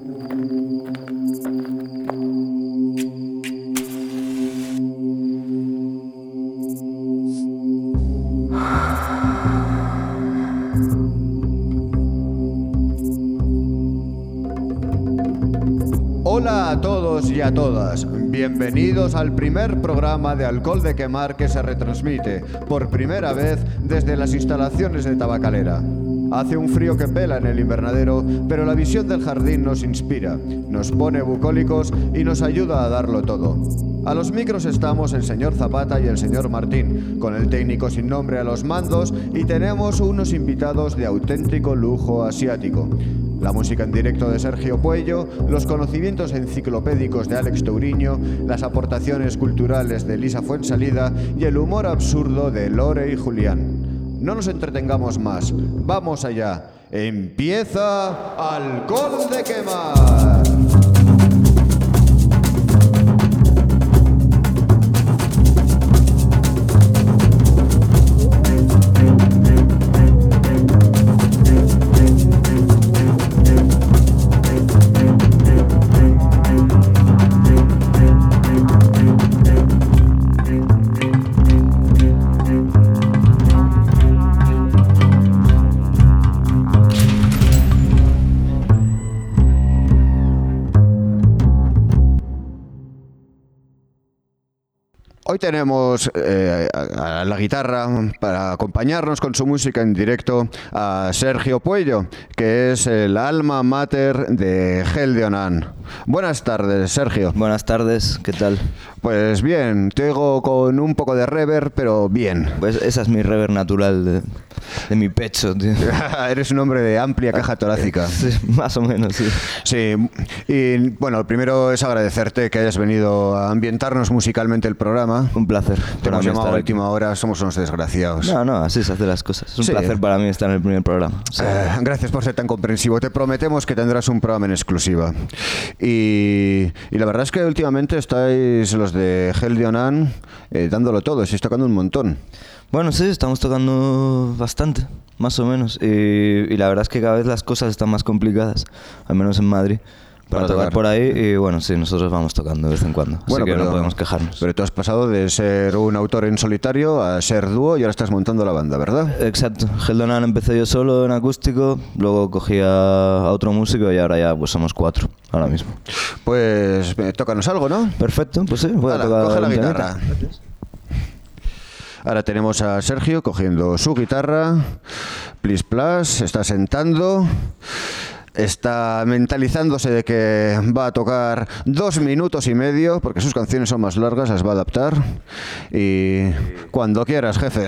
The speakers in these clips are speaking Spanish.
Hola a todos y a todas, bienvenidos al primer programa de Alcohol de Quemar que se retransmite por primera vez desde las instalaciones de Tabacalera. Hace un frío que pela en el invernadero, pero la visión del jardín nos inspira, nos pone bucólicos y nos ayuda a darlo todo. A los micros estamos el señor Zapata y el señor Martín, con el técnico sin nombre a los mandos, y tenemos unos invitados de auténtico lujo asiático. La música en directo de Sergio Pueyo, los conocimientos enciclopédicos de Alex Touriño, las aportaciones culturales de Lisa Fuensalida y el humor absurdo de Lore y Julián. No nos entretengamos más, vamos allá. ¡Empieza Alcohol de Quemar! Hoy tenemos a la guitarra para acompañarnos con su música en directo a Sergio Pueyo, que es el alma mater de Gel de Onan. Buenas tardes, Sergio. Buenas tardes, ¿qué tal? Pues bien, te oigo con un poco de reverb, pero bien. Pues esa es mi reverb natural de mi pecho, tío. Eres un hombre de amplia caja torácica. Sí, más o menos, sí. Sí, y bueno, lo primero es agradecerte que hayas venido a ambientarnos musicalmente el programa. Un placer. Te hemos llamado a última hora, somos unos desgraciados. No, así se hacen las cosas. Es un placer para mí estar en el primer programa. O sea, gracias por ser tan comprensivo. Te prometemos que tendrás un programa en exclusiva. Y la verdad es que últimamente estáis los de Gel de Onan dándolo todo, estáis tocando un montón. Bueno, sí, estamos tocando bastante, más o menos. Y la verdad es que cada vez las cosas están más complicadas, al menos en Madrid, para tocar por ahí. Y bueno, sí, nosotros vamos tocando de vez en cuando, bueno, así que pero, no podemos quejarnos. Pero tú has pasado de ser un autor en solitario a ser dúo y ahora estás montando la banda, ¿verdad? Exacto. Gel de Onan empecé yo solo en acústico, luego cogí a otro músico y ahora ya pues somos 4 ahora mismo. Pues tócanos algo, ¿no? Perfecto, pues sí, voy a tocar coge la guitarra. Ahora tenemos a Sergio cogiendo su guitarra, plis plas, está sentando, está mentalizándose de que va a tocar 2 minutos y medio, porque sus canciones son más largas, las va a adaptar. Y cuando quieras, jefe.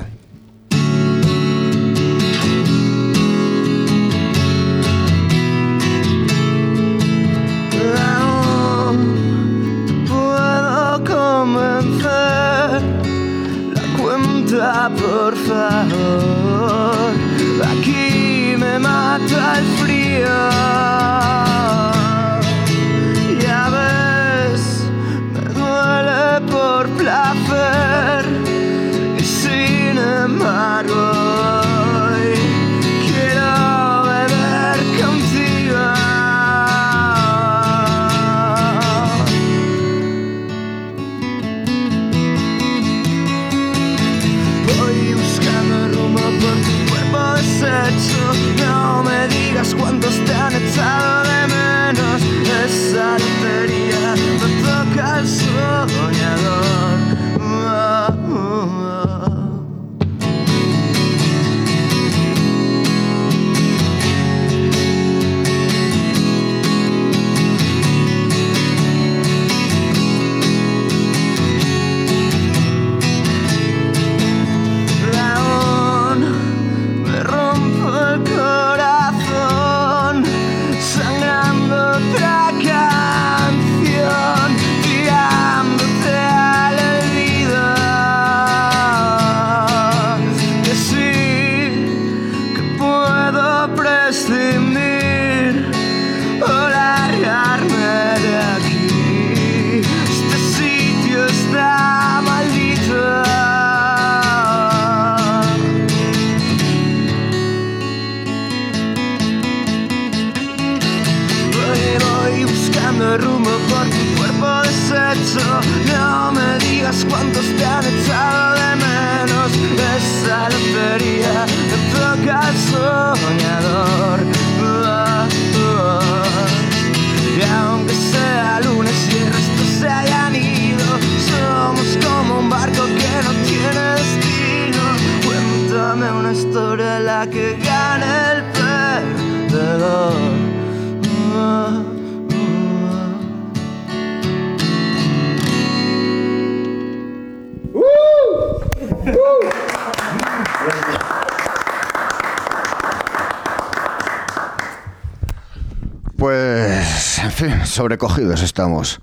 Por favor, aquí me mata el frío. Ya ves, me duele por placer y sin embargo hoy quiero beber contigo. No me digas cuántos te han echado de menos. Esa lotería me toca el soñador. la lotería, me toca el soñador. Y aunque sea lunes y el resto se hayan ido, somos como un barco que no tiene destino. Cuéntame una historia en la que gane el perdedor. Pues, en fin, sobrecogidos estamos.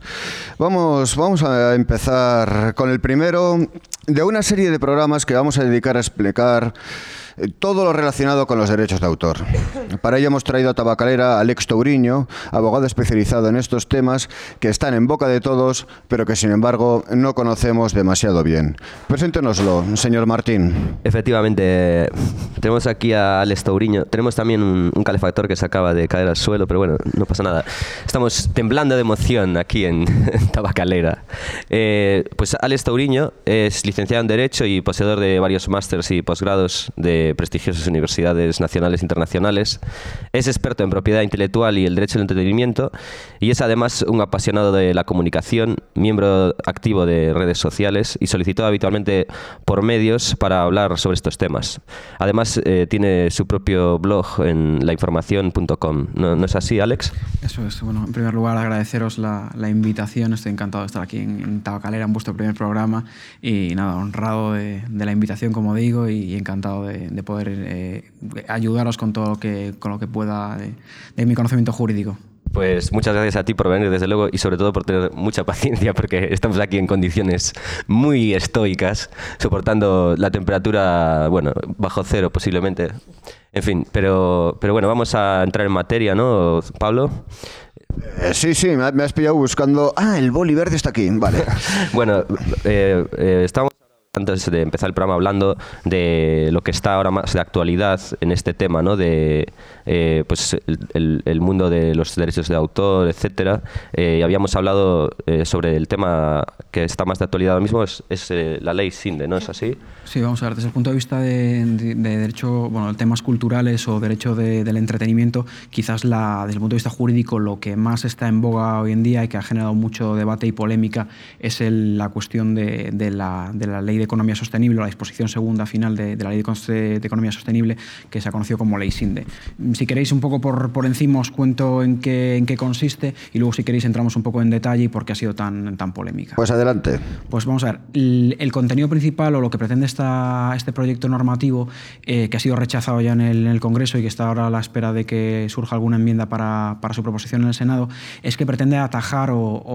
Vamos a empezar con el primero de una serie de programas que vamos a dedicar a explicar todo lo relacionado con los derechos de autor. Para ello hemos traído a Tabacalera a Alex Touriño, abogado especializado en estos temas que están en boca de todos, pero que sin embargo no conocemos demasiado bien. Preséntenoslo, señor Martín. Efectivamente, tenemos aquí a Alex Touriño. Tenemos también un calefactor que se acaba de caer al suelo, pero bueno, no pasa nada. Estamos temblando de emoción aquí en Tabacalera. Pues Alex Touriño es licenciado en Derecho y poseedor de varios másters y posgrados de prestigiosas universidades nacionales e internacionales. Es experto en propiedad intelectual y el derecho del entretenimiento y es además un apasionado de la comunicación, miembro activo de redes sociales y solicitado habitualmente por medios para hablar sobre estos temas. Además, tiene su propio blog en lainformacion.com. ¿No es así, Alex? Eso es. Bueno, en primer lugar, agradeceros la invitación. Estoy encantado de estar aquí en Tabacalera, en vuestro primer programa. Y nada, honrado de la invitación, como digo, y encantado de poder ayudaros con todo lo que pueda de mi conocimiento jurídico. Pues muchas gracias a ti por venir, desde luego, y sobre todo por tener mucha paciencia, porque estamos aquí en condiciones muy estoicas, soportando la temperatura, bueno, bajo cero posiblemente. En fin, pero bueno, vamos a entrar en materia, ¿no, Pablo? Sí, me has pillado buscando... Ah, el boli verde está aquí, vale. Bueno, estamos antes de empezar el programa hablando de lo que está ahora más de actualidad en este tema, ¿no? De pues el mundo de los derechos de autor, etcétera. Y habíamos hablado sobre el tema que está más de actualidad ahora mismo, es la ley Sinde, ¿no es así? Sí, vamos a ver, desde el punto de vista de derecho, bueno, temas culturales o derecho del entretenimiento, quizás desde el punto de vista jurídico lo que más está en boga hoy en día y que ha generado mucho debate y polémica es la cuestión de la ley de economía sostenible, o la disposición segunda final de la ley de economía sostenible, que se ha conocido como ley Sinde. Si queréis un poco por encima os cuento en qué consiste y luego si queréis entramos un poco en detalle y por qué ha sido tan polémica. Pues adelante. Pues vamos a ver, el contenido principal o lo que pretende este proyecto normativo que ha sido rechazado ya en el Congreso y que está ahora a la espera de que surja alguna enmienda para su proposición en el Senado, es que pretende atajar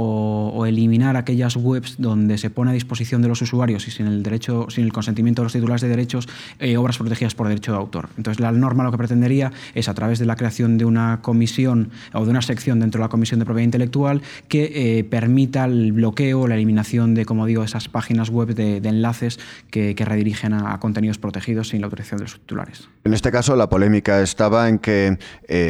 o eliminar aquellas webs donde se pone a disposición de los usuarios y sin el consentimiento de los titulares de derechos, obras protegidas por derecho de autor. Entonces la norma lo que pretendería es, a través de la creación de una comisión o de una sección dentro de la Comisión de Propiedad Intelectual, que permita el bloqueo, la eliminación de, como digo, esas páginas web de enlaces que redirigen a contenidos protegidos sin la autorización de los titulares. En este caso la polémica estaba en que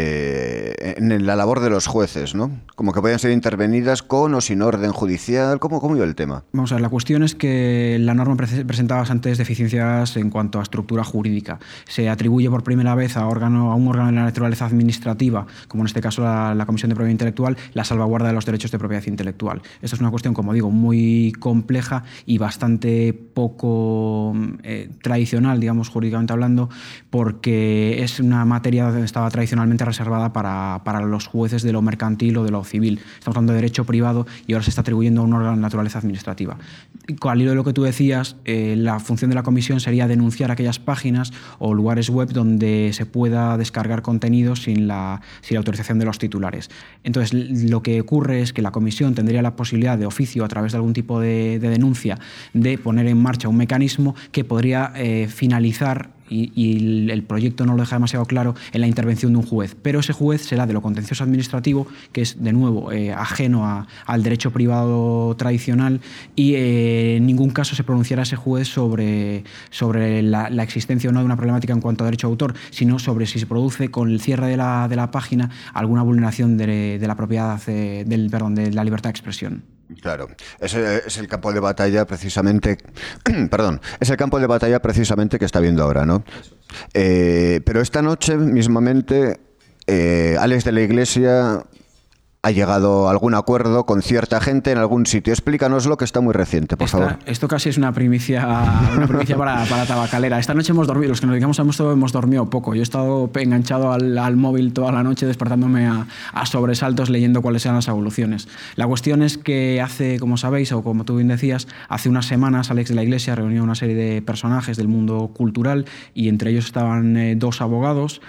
en la labor de los jueces, ¿no? Como que podían ser intervenidas con o sin orden judicial. ¿Cómo iba el tema? Vamos a ver, la cuestión es que la norma presentaba bastantes deficiencias en cuanto a estructura jurídica. Se atribuye por primera vez a un órgano de la naturaleza administrativa, como en este caso la Comisión de Propiedad Intelectual, la salvaguarda de los derechos de propiedad intelectual. Esto es una cuestión, como digo, muy compleja y bastante poco tradicional, digamos, jurídicamente hablando, porque es una materia que estaba tradicionalmente reservada para los jueces de lo mercantil o de lo civil. Estamos hablando de derecho privado y ahora se está atribuyendo a un órgano de naturaleza administrativa. Al hilo de lo que tú decías, la función de la comisión sería denunciar aquellas páginas o lugares web donde se pueda descargar contenidos sin la autorización de los titulares. Entonces, lo que ocurre es que la comisión tendría la posibilidad de oficio, a través de algún tipo de denuncia, de poner en marcha un mecanismo que podría finalizar, y el proyecto no lo deja demasiado claro, en la intervención de un juez. Pero ese juez será de lo contencioso administrativo, que es, de nuevo, ajeno al derecho privado tradicional, y en ningún caso se pronunciará ese juez sobre la existencia o no de una problemática en cuanto a derecho de autor, sino sobre si se produce, con el cierre de la página, alguna vulneración de la propiedad, de la libertad de expresión. Claro, ese es el campo de batalla precisamente, perdón, es el campo de batalla precisamente que está viendo ahora, ¿no? Pero esta noche mismamente Alex de la Iglesia ha llegado a algún acuerdo con cierta gente en algún sitio. Explícanoslo, que está muy reciente, por favor. Esto casi es una primicia para Tabacalera. Esta noche hemos dormido, los que nos dedicamos a esto hemos dormido poco. Yo he estado enganchado al móvil toda la noche, despertándome a sobresaltos leyendo cuáles eran las evoluciones. La cuestión es que hace, como sabéis, o como tú bien decías, hace unas semanas Alex de la Iglesia reunió una serie de personajes del mundo cultural y entre ellos estaban dos abogados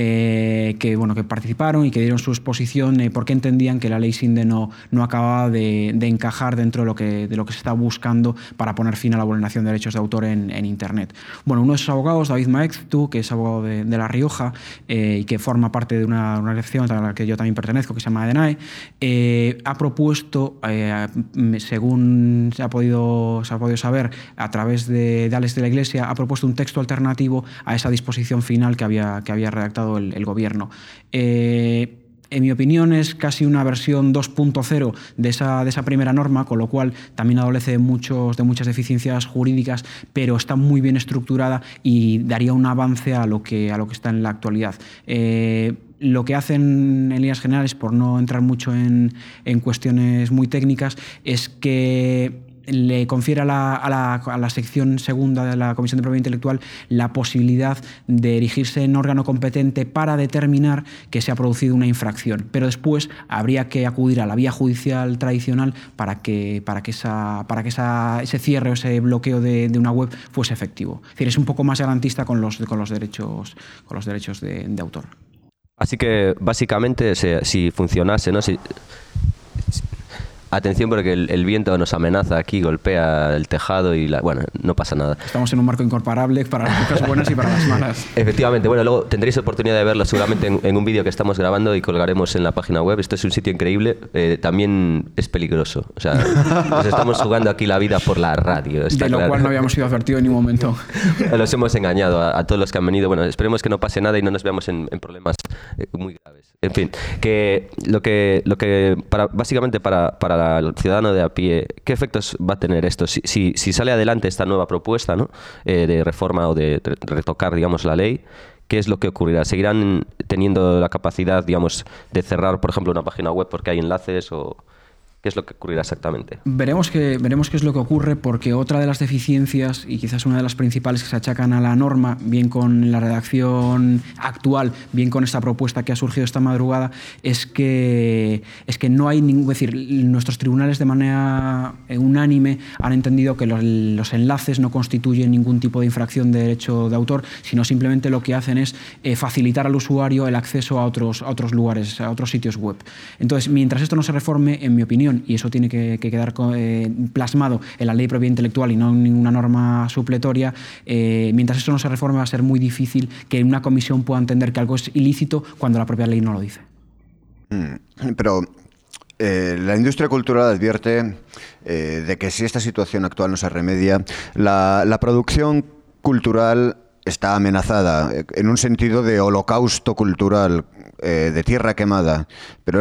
que participaron y que dieron su exposición porque entendían que la ley Sinde no acababa de encajar dentro de lo que se está buscando para poner fin a la vulneración de derechos de autor en Internet. Bueno, uno de esos abogados, David Maeztu, que es abogado de La Rioja y que forma parte de una organización a la que yo también pertenezco, que se llama EDENAE, ha propuesto, según se ha podido saber a través de Alex de la Iglesia, ha propuesto un texto alternativo a esa disposición final que había redactado el gobierno. En mi opinión es casi una versión 2.0 de esa primera norma, con lo cual también adolece de muchas deficiencias jurídicas, pero está muy bien estructurada y daría un avance a lo que está en la actualidad. Lo que hacen en líneas generales, por no entrar mucho en cuestiones muy técnicas, es que le confiere a la sección segunda de la Comisión de Propiedad Intelectual la posibilidad de erigirse en órgano competente para determinar que se ha producido una infracción, pero después habría que acudir a la vía judicial tradicional para que ese cierre o ese bloqueo de una web fuese efectivo. Es decir, es un poco más garantista con los derechos de autor. Así que básicamente si funcionase, ¿no? Atención, porque el viento nos amenaza aquí, golpea el tejado y bueno, no pasa nada. Estamos en un marco incorporable para las cosas buenas y para las malas. Efectivamente, bueno, luego tendréis oportunidad de verlo seguramente en un vídeo que estamos grabando y colgaremos en la página web. Esto es un sitio increíble, también es peligroso. O sea, nos estamos jugando aquí la vida por la radio. De lo cual no habíamos sido advertidos en ningún momento. Los hemos engañado a todos los que han venido. Bueno, esperemos que no pase nada y no nos veamos en problemas muy graves. En fin, que básicamente para el ciudadano de a pie, ¿qué efectos va a tener esto? Si sale adelante esta nueva propuesta, ¿no? De reforma o de retocar, digamos, la ley, ¿qué es lo que ocurrirá? ¿Seguirán teniendo la capacidad, digamos, de cerrar, por ejemplo, una página web porque hay enlaces o...? ¿Qué es lo que ocurrirá exactamente? Veremos qué es lo que ocurre, porque otra de las deficiencias, y quizás una de las principales que se achacan a la norma, bien con la redacción actual, bien con esta propuesta que ha surgido esta madrugada, es que no hay ningún... Es decir, nuestros tribunales de manera unánime han entendido que los enlaces no constituyen ningún tipo de infracción de derecho de autor, sino simplemente lo que hacen es facilitar al usuario el acceso a otros lugares, a otros sitios web. Entonces, mientras esto no se reforme, en mi opinión, y eso tiene que quedar plasmado en la ley de propiedad intelectual y no en ninguna norma supletoria, mientras eso no se reforme va a ser muy difícil que una comisión pueda entender que algo es ilícito cuando la propia ley no lo dice. Pero la industria cultural advierte de que si esta situación actual no se remedia, la producción cultural está amenazada en un sentido de holocausto cultural, de tierra quemada, pero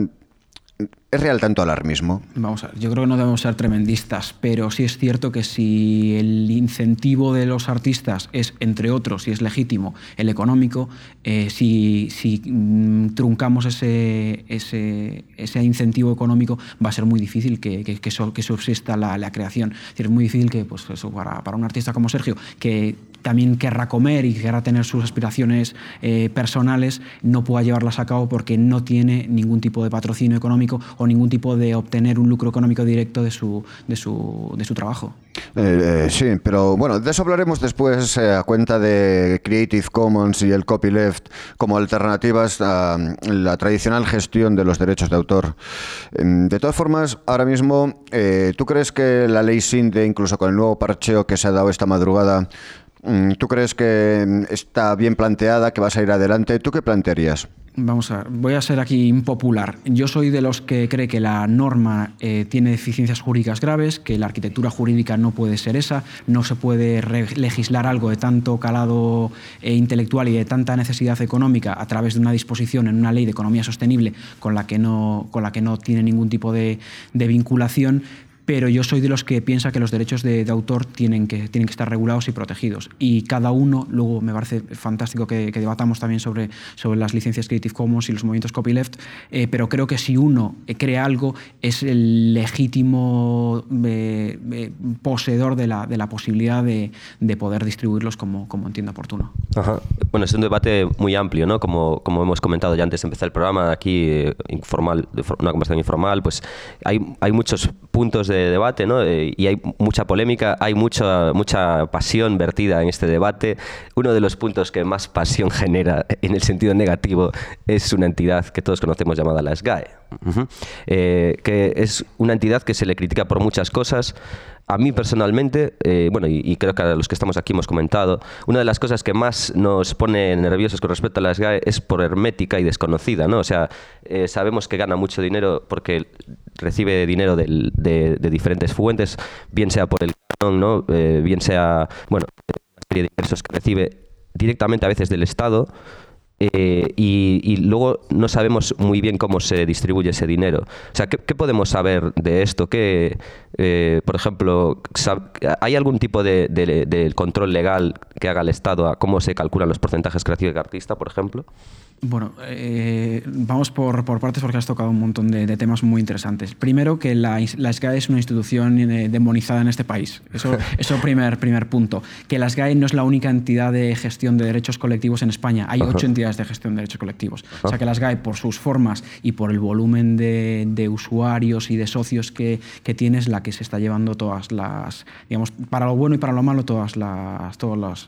¿es real tanto alarmismo? Vamos a ver, yo creo que no debemos ser tremendistas, pero sí es cierto que si el incentivo de los artistas es, entre otros, si es legítimo, el económico, si truncamos ese incentivo económico, va a ser muy difícil que subsista la creación. Es decir, es muy difícil que, pues eso, para un artista como Sergio, que también querrá comer y querrá tener sus aspiraciones personales, no pueda llevarlas a cabo porque no tiene ningún tipo de patrocinio económico o ningún tipo de obtener un lucro económico directo de su trabajo. Sí, pero bueno, de eso hablaremos después a cuenta de Creative Commons y el copyleft como alternativas a la tradicional gestión de los derechos de autor. De todas formas, ahora mismo, ¿tú crees que la ley Sinde, incluso con el nuevo parcheo que se ha dado esta madrugada, ¿Tú crees que está bien planteada, que vas a ir adelante? ¿Tú qué plantearías? Vamos a ver, voy a ser aquí impopular. Yo soy de los que cree que la norma tiene deficiencias jurídicas graves, que la arquitectura jurídica no puede ser esa, no se puede legislar algo de tanto calado intelectual y de tanta necesidad económica a través de una disposición en una ley de economía sostenible con la que no tiene ningún tipo de vinculación. Pero yo soy de los que piensa que los derechos de autor tienen que estar regulados y protegidos. Y cada uno, luego me parece fantástico que debatamos también sobre las licencias Creative Commons y los movimientos copyleft, pero creo que si uno crea algo es el legítimo poseedor de la posibilidad de poder distribuirlos como entienda oportuno. Ajá. Bueno, es un debate muy amplio, ¿no? Como hemos comentado ya antes de empezar el programa, aquí informal, una conversación informal, pues hay muchos puntos de debate, ¿no? Y hay mucha polémica, hay mucha pasión vertida en este debate. Uno de los puntos que más pasión genera en el sentido negativo es una entidad que todos conocemos llamada la SGAE, que es una entidad que se le critica por muchas cosas. A mí personalmente, bueno, y creo que a los que estamos aquí hemos comentado, una de las cosas que más nos pone nerviosos con respecto a la SGAE es por hermética y desconocida, ¿no? O sea, sabemos que gana mucho dinero porque recibe dinero de diferentes fuentes, bien sea por el canon, ¿no? Bien sea, bueno, una serie de ingresos que recibe directamente a veces del Estado. Y luego no sabemos muy bien cómo se distribuye ese dinero. O sea, ¿qué podemos saber de esto? Por ejemplo, ¿hay algún tipo de control legal que haga el Estado a cómo se calculan los porcentajes que recibe el artista, por ejemplo? Bueno, vamos por partes porque has tocado un montón de temas muy interesantes. Primero, que la SGAE es una institución demonizada en este país. Eso primer punto. Que la SGAE no es la única entidad de gestión de derechos colectivos en España. Hay 8 entidades de gestión de derechos colectivos. O sea que la SGAE, por sus formas y por el volumen de usuarios y de socios que tiene, es la que se está llevando todas las, digamos, para lo bueno y para lo malo, todas las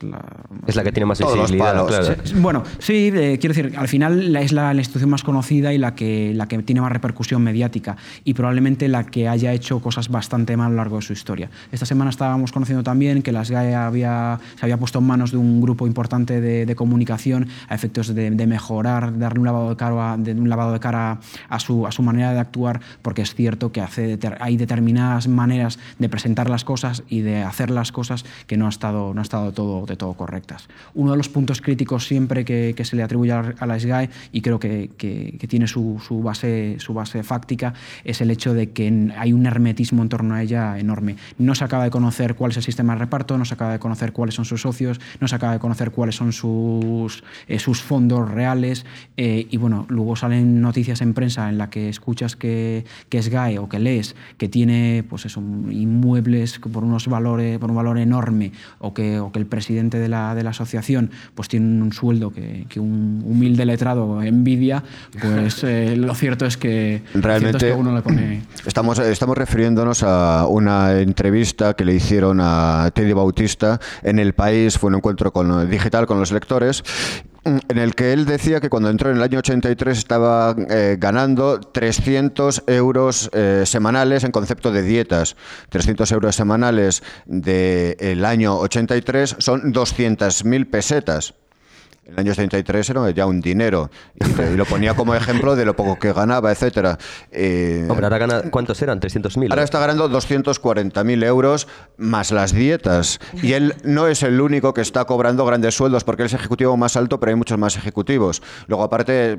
es la que tiene más visibilidad. Claro. Bueno, sí, quiero decir, al final es la institución más conocida y la que tiene más repercusión mediática y probablemente la que haya hecho cosas bastante mal a lo largo de su historia. Esta semana estábamos conociendo también que la SGAE se había puesto en manos de un grupo importante de comunicación a efectos de mejorar, darle un lavado de cara a su manera de actuar, porque es cierto que hay determinadas maneras de presentar las cosas y de hacer las cosas que no ha estado de todo correctas. Uno de los puntos críticos siempre que se le atribuye a la SGAE, y creo que tiene su base fáctica, es el hecho de que hay un hermetismo en torno a ella enorme. No se acaba de conocer cuál es el sistema de reparto, no se acaba de conocer cuáles son sus socios, no se acaba de conocer cuáles son sus fondos reales, y bueno, luego salen noticias en prensa en la que escuchas que SGAE o que lees que tiene pues eso, inmuebles por un valor enorme, o que el presidente de la asociación pues tiene un sueldo que un humilde letrado envidia, pues lo cierto es que realmente uno le pone... Estamos refiriéndonos a una entrevista que le hicieron a Teddy Bautista en El País, fue un encuentro digital con los lectores, en el que él decía que cuando entró en el año 83 estaba ganando 300 euros semanales en concepto de dietas. 300 euros semanales del año 83 son 200.000 pesetas. En el año 73 era ya un dinero y lo ponía como ejemplo de lo poco que ganaba, etcétera. Hombre, ahora gana, ¿cuántos eran? 300.000. Ahora está ganando 240.000 euros más las dietas. Y él no es el único que está cobrando grandes sueldos, porque él es ejecutivo más alto, pero hay muchos más ejecutivos. Luego, aparte,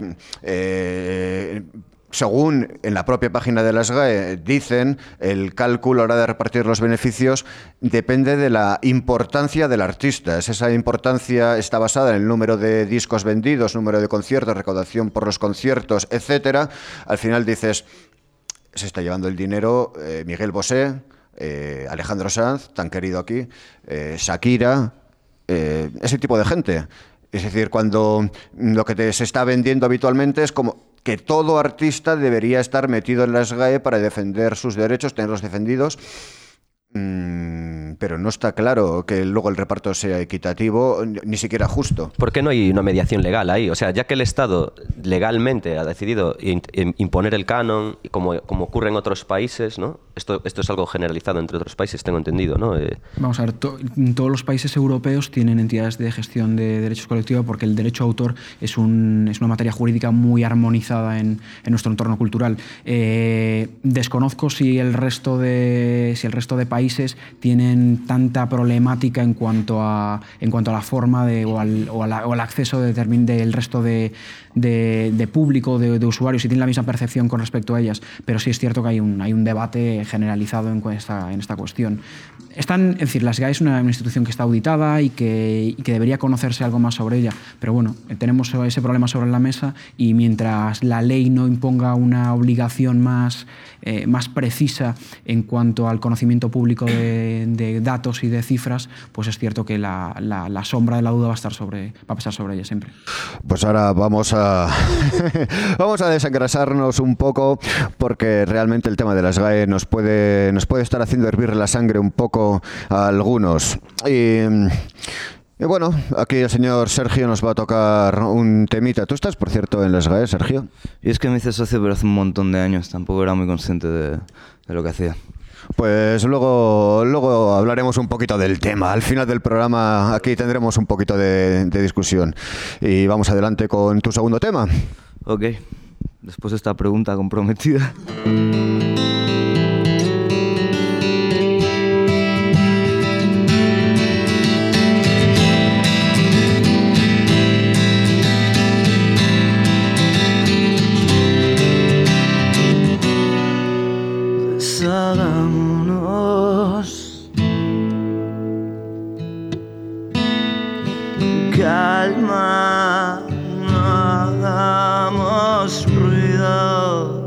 según en la propia página de la SGAE dicen, el cálculo a la hora de repartir los beneficios depende de la importancia del artista. Esa importancia está basada en el número de discos vendidos, número de conciertos, recaudación por los conciertos, etcétera. Al final dices, se está llevando el dinero Miguel Bosé, Alejandro Sanz, tan querido aquí, Shakira, ese tipo de gente. Es decir, cuando lo que se está vendiendo habitualmente es como que todo artista debería estar metido en la SGAE para defender sus derechos, tenerlos defendidos. Pero no está claro que luego el reparto sea equitativo, ni siquiera justo. ¿Por qué no hay una mediación legal ahí? O sea, ya que el Estado legalmente ha decidido imponer el canon, como ocurre en otros países, ¿no? Esto es algo generalizado entre otros países, tengo entendido, ¿no? Vamos a ver, todos los países europeos tienen entidades de gestión de derechos colectivos porque el derecho a autor es una materia jurídica muy armonizada en nuestro entorno cultural. Desconozco si el resto de países tienen tanta problemática en cuanto a la forma o al acceso del resto de público, de usuarios, si tienen la misma percepción con respecto a ellas. Pero sí es cierto que hay un debate generalizado en esta cuestión. Es decir, la SGAE es una institución que está auditada y que debería conocerse algo más sobre ella. Pero bueno, tenemos ese problema sobre la mesa y mientras la ley no imponga una obligación más precisa en cuanto al conocimiento público de datos y de cifras, pues es cierto que la sombra de la duda va a pesar sobre ella siempre. Pues ahora vamos a desengrasarnos un poco, porque realmente el tema de las SGAE nos puede estar haciendo hervir la sangre un poco a algunos. Y bueno, aquí el señor Sergio nos va a tocar un temita. ¿Tú estás, por cierto, en las SGAE, Sergio? Y es que me hice socio, pero hace un montón de años. Tampoco era muy consciente de lo que hacía. Pues luego hablaremos un poquito del tema. Al final del programa aquí tendremos un poquito de discusión. Y vamos adelante con tu segundo tema. Ok, después de esta pregunta comprometida. Deshagámonos, calma, no hagamos ruido.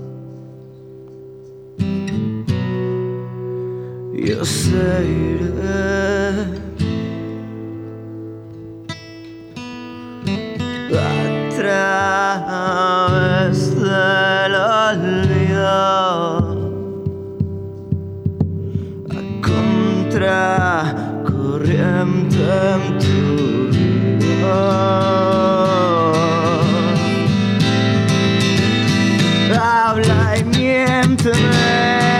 Yo seguiré a través del olvido, corriente en tu vida. Habla y miénteme.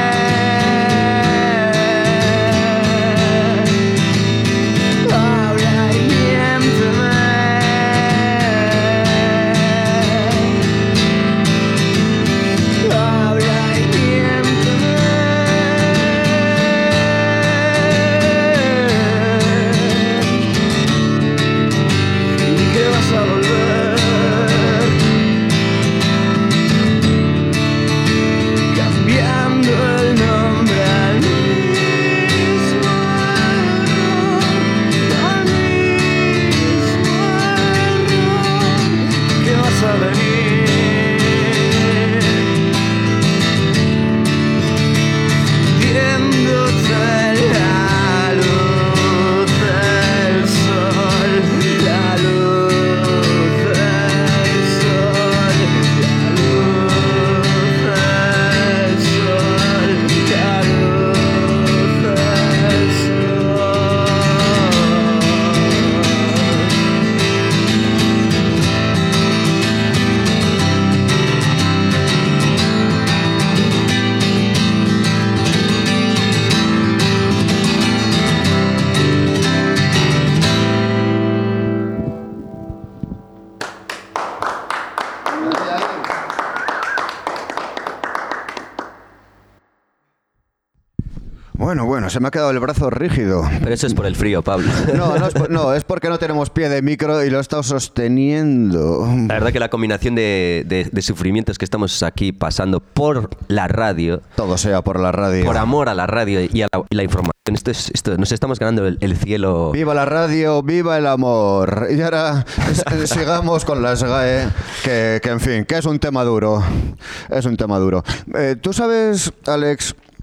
Habla y miénteme. Habla y miénteme. Vas a volver, cambiando el nombre al mismo error, que vas a venir viéndote la luz del sol, la luz. Bueno, se me ha quedado el brazo rígido. Pero eso es por el frío, Pablo. No, es porque no tenemos pie de micro y lo he estado sosteniendo. La verdad que la combinación de sufrimientos que estamos aquí pasando por la radio... Todo sea por la radio. Por amor a la radio y a la información. Esto, nos estamos ganando el cielo. ¡Viva la radio! ¡Viva el amor! Y ahora sigamos con las SGAE, que en fin, que es un tema duro. Es un tema duro. ¿Tú sabes, Alex,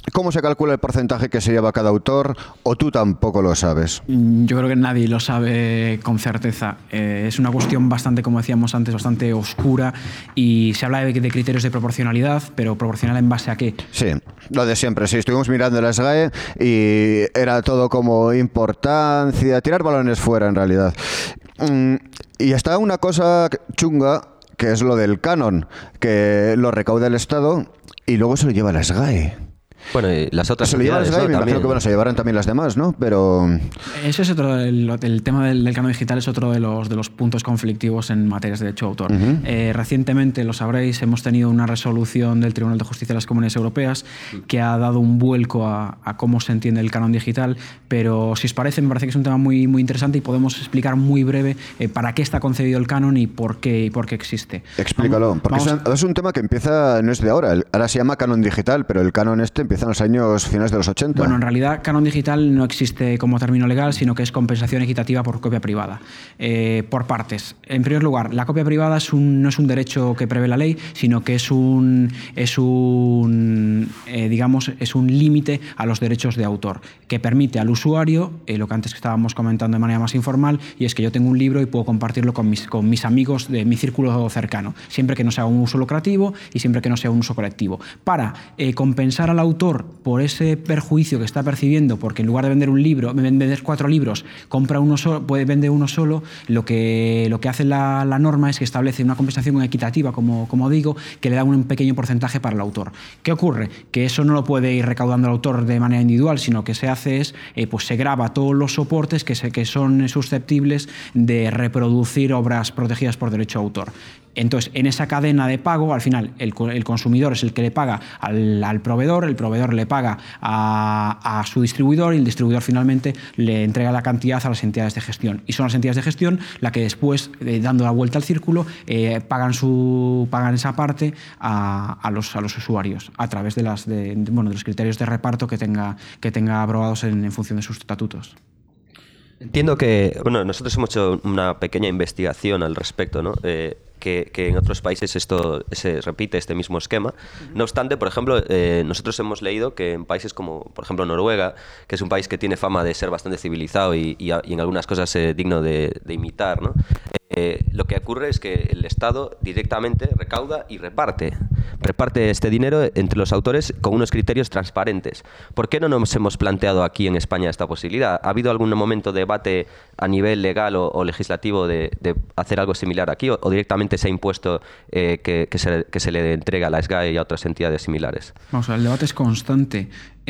¿Cómo se calcula el porcentaje que se lleva cada autor? ¿O tú tampoco lo sabes? Yo creo que nadie lo sabe con certeza. Es una cuestión bastante, como decíamos antes, bastante oscura, y se habla de criterios de proporcionalidad, pero ¿proporcional en base a qué? Sí, lo de siempre. Sí, estuvimos mirando la SGAE y era todo como importancia, tirar balones fuera en realidad. Y está una cosa chunga, que es lo del canon, que lo recauda el Estado y luego se lo lleva la SGAE. Bueno, y las otras se lo lleva la SGAE, ¿no? me imagino que se llevarán también las demás, ¿no? Pero eso es otro, el tema del canon digital es otro de los puntos conflictivos en materias de derecho de autor. Recientemente, lo sabréis, hemos tenido una resolución del Tribunal de Justicia de las Comunidades Europeas que ha dado un vuelco a cómo se entiende el canon digital, pero si os parece, me parece que es un tema muy, muy interesante y podemos explicar muy breve para qué está concebido el canon y por qué existe. Explícalo, porque es un tema que empieza, no es de ahora se llama canon digital, pero el canon empieza en los años finales de los 80. Bueno, en realidad, canon digital no existe como término legal, sino que es compensación equitativa por copia privada. Por partes. En primer lugar, la copia privada no es un derecho que prevé la ley, sino que es un límite a los derechos de autor, que permite al usuario, lo que antes estábamos comentando de manera más informal, y es que yo tengo un libro y puedo compartirlo con mis amigos de mi círculo cercano, siempre que no sea un uso lucrativo y siempre que no sea un uso colectivo. Para compensar al autor por ese perjuicio que está percibiendo, porque en lugar de vender un libro, vender 4 libros, compra uno solo, puede vender uno solo, lo que hace la norma es que establece una compensación equitativa, como digo, que le da un pequeño porcentaje para el autor. ¿Qué ocurre? Que eso no lo puede ir recaudando el autor de manera individual, sino que se hace es, pues se graba todos los soportes que son susceptibles de reproducir obras protegidas por derecho de autor. Entonces, en esa cadena de pago, al final, el consumidor es el que le paga al proveedor, el proveedor le paga a su distribuidor y el distribuidor finalmente le entrega la cantidad a las entidades de gestión. Y son las entidades de gestión las que después, dando la vuelta al círculo, pagan esa parte a los usuarios a través de los criterios de reparto que tenga aprobados en función de sus estatutos. Entiendo que, nosotros hemos hecho una pequeña investigación al respecto, ¿no? Que en otros países esto se repite, este mismo esquema. No obstante, por ejemplo, nosotros hemos leído que en países como, por ejemplo, Noruega, que es un país que tiene fama de ser bastante civilizado y en algunas cosas digno de imitar, ¿no? Lo que ocurre es que el Estado directamente recauda y reparte este dinero entre los autores con unos criterios transparentes. ¿Por qué no nos hemos planteado aquí en España esta posibilidad? ¿Ha habido algún momento de debate a nivel legal o legislativo de hacer algo similar aquí o directamente se ha impuesto que se le entrega a la SGAE y a otras entidades similares? Vamos a ver, el debate es constante.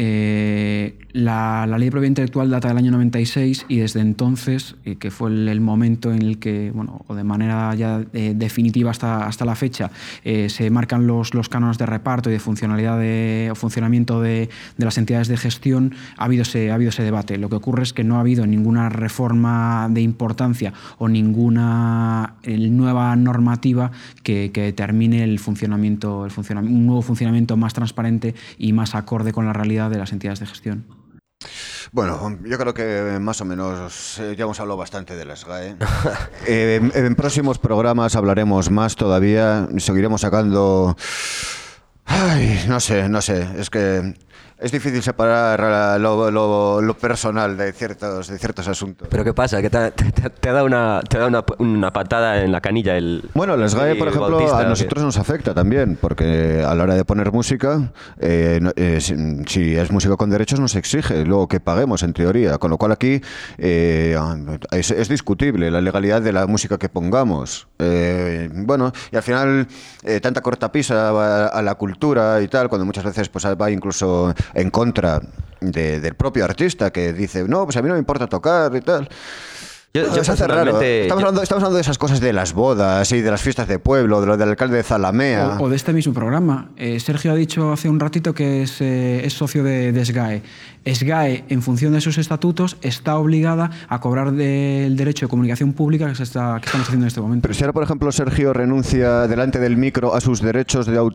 La ley de propiedad intelectual data del año 96 y desde entonces, que fue el momento en el que, o de manera ya definitiva hasta la fecha, se marcan los cánones de reparto y de funcionalidad o funcionamiento de las entidades de gestión, ha habido ese debate. Lo que ocurre es que no ha habido ninguna reforma de importancia o ninguna nueva normativa que determine un nuevo funcionamiento más transparente y más acorde con la realidad de las entidades de gestión. Bueno, yo creo que más o menos ya hemos hablado bastante de la SGAE. En próximos programas hablaremos más todavía, seguiremos sacando... no sé, es que es difícil separar lo personal de ciertos asuntos. ¿Pero qué pasa? ¿Que te ha dado una patada en la canilla Bueno, la SGAE, por ejemplo, Bautista, a nosotros nos afecta también, porque a la hora de poner música, si es música con derechos, nos exige luego que paguemos, en teoría. Con lo cual aquí es discutible la legalidad de la música que pongamos. Y al final, tanta cortapisa a la cultura y tal, cuando muchas veces pues va incluso en contra del propio artista, que dice, no, pues a mí no me importa tocar y tal. Se hace raro. Estamos hablando de esas cosas de las bodas y de las fiestas de pueblo, de lo del alcalde de Zalamea. O de este mismo programa. Sergio ha dicho hace un ratito que es socio de SGAE. SGAE, en función de sus estatutos, está obligada a cobrar del derecho de comunicación pública que estamos haciendo en este momento. Pero si ahora, por ejemplo, Sergio renuncia delante del micro a sus derechos de autor,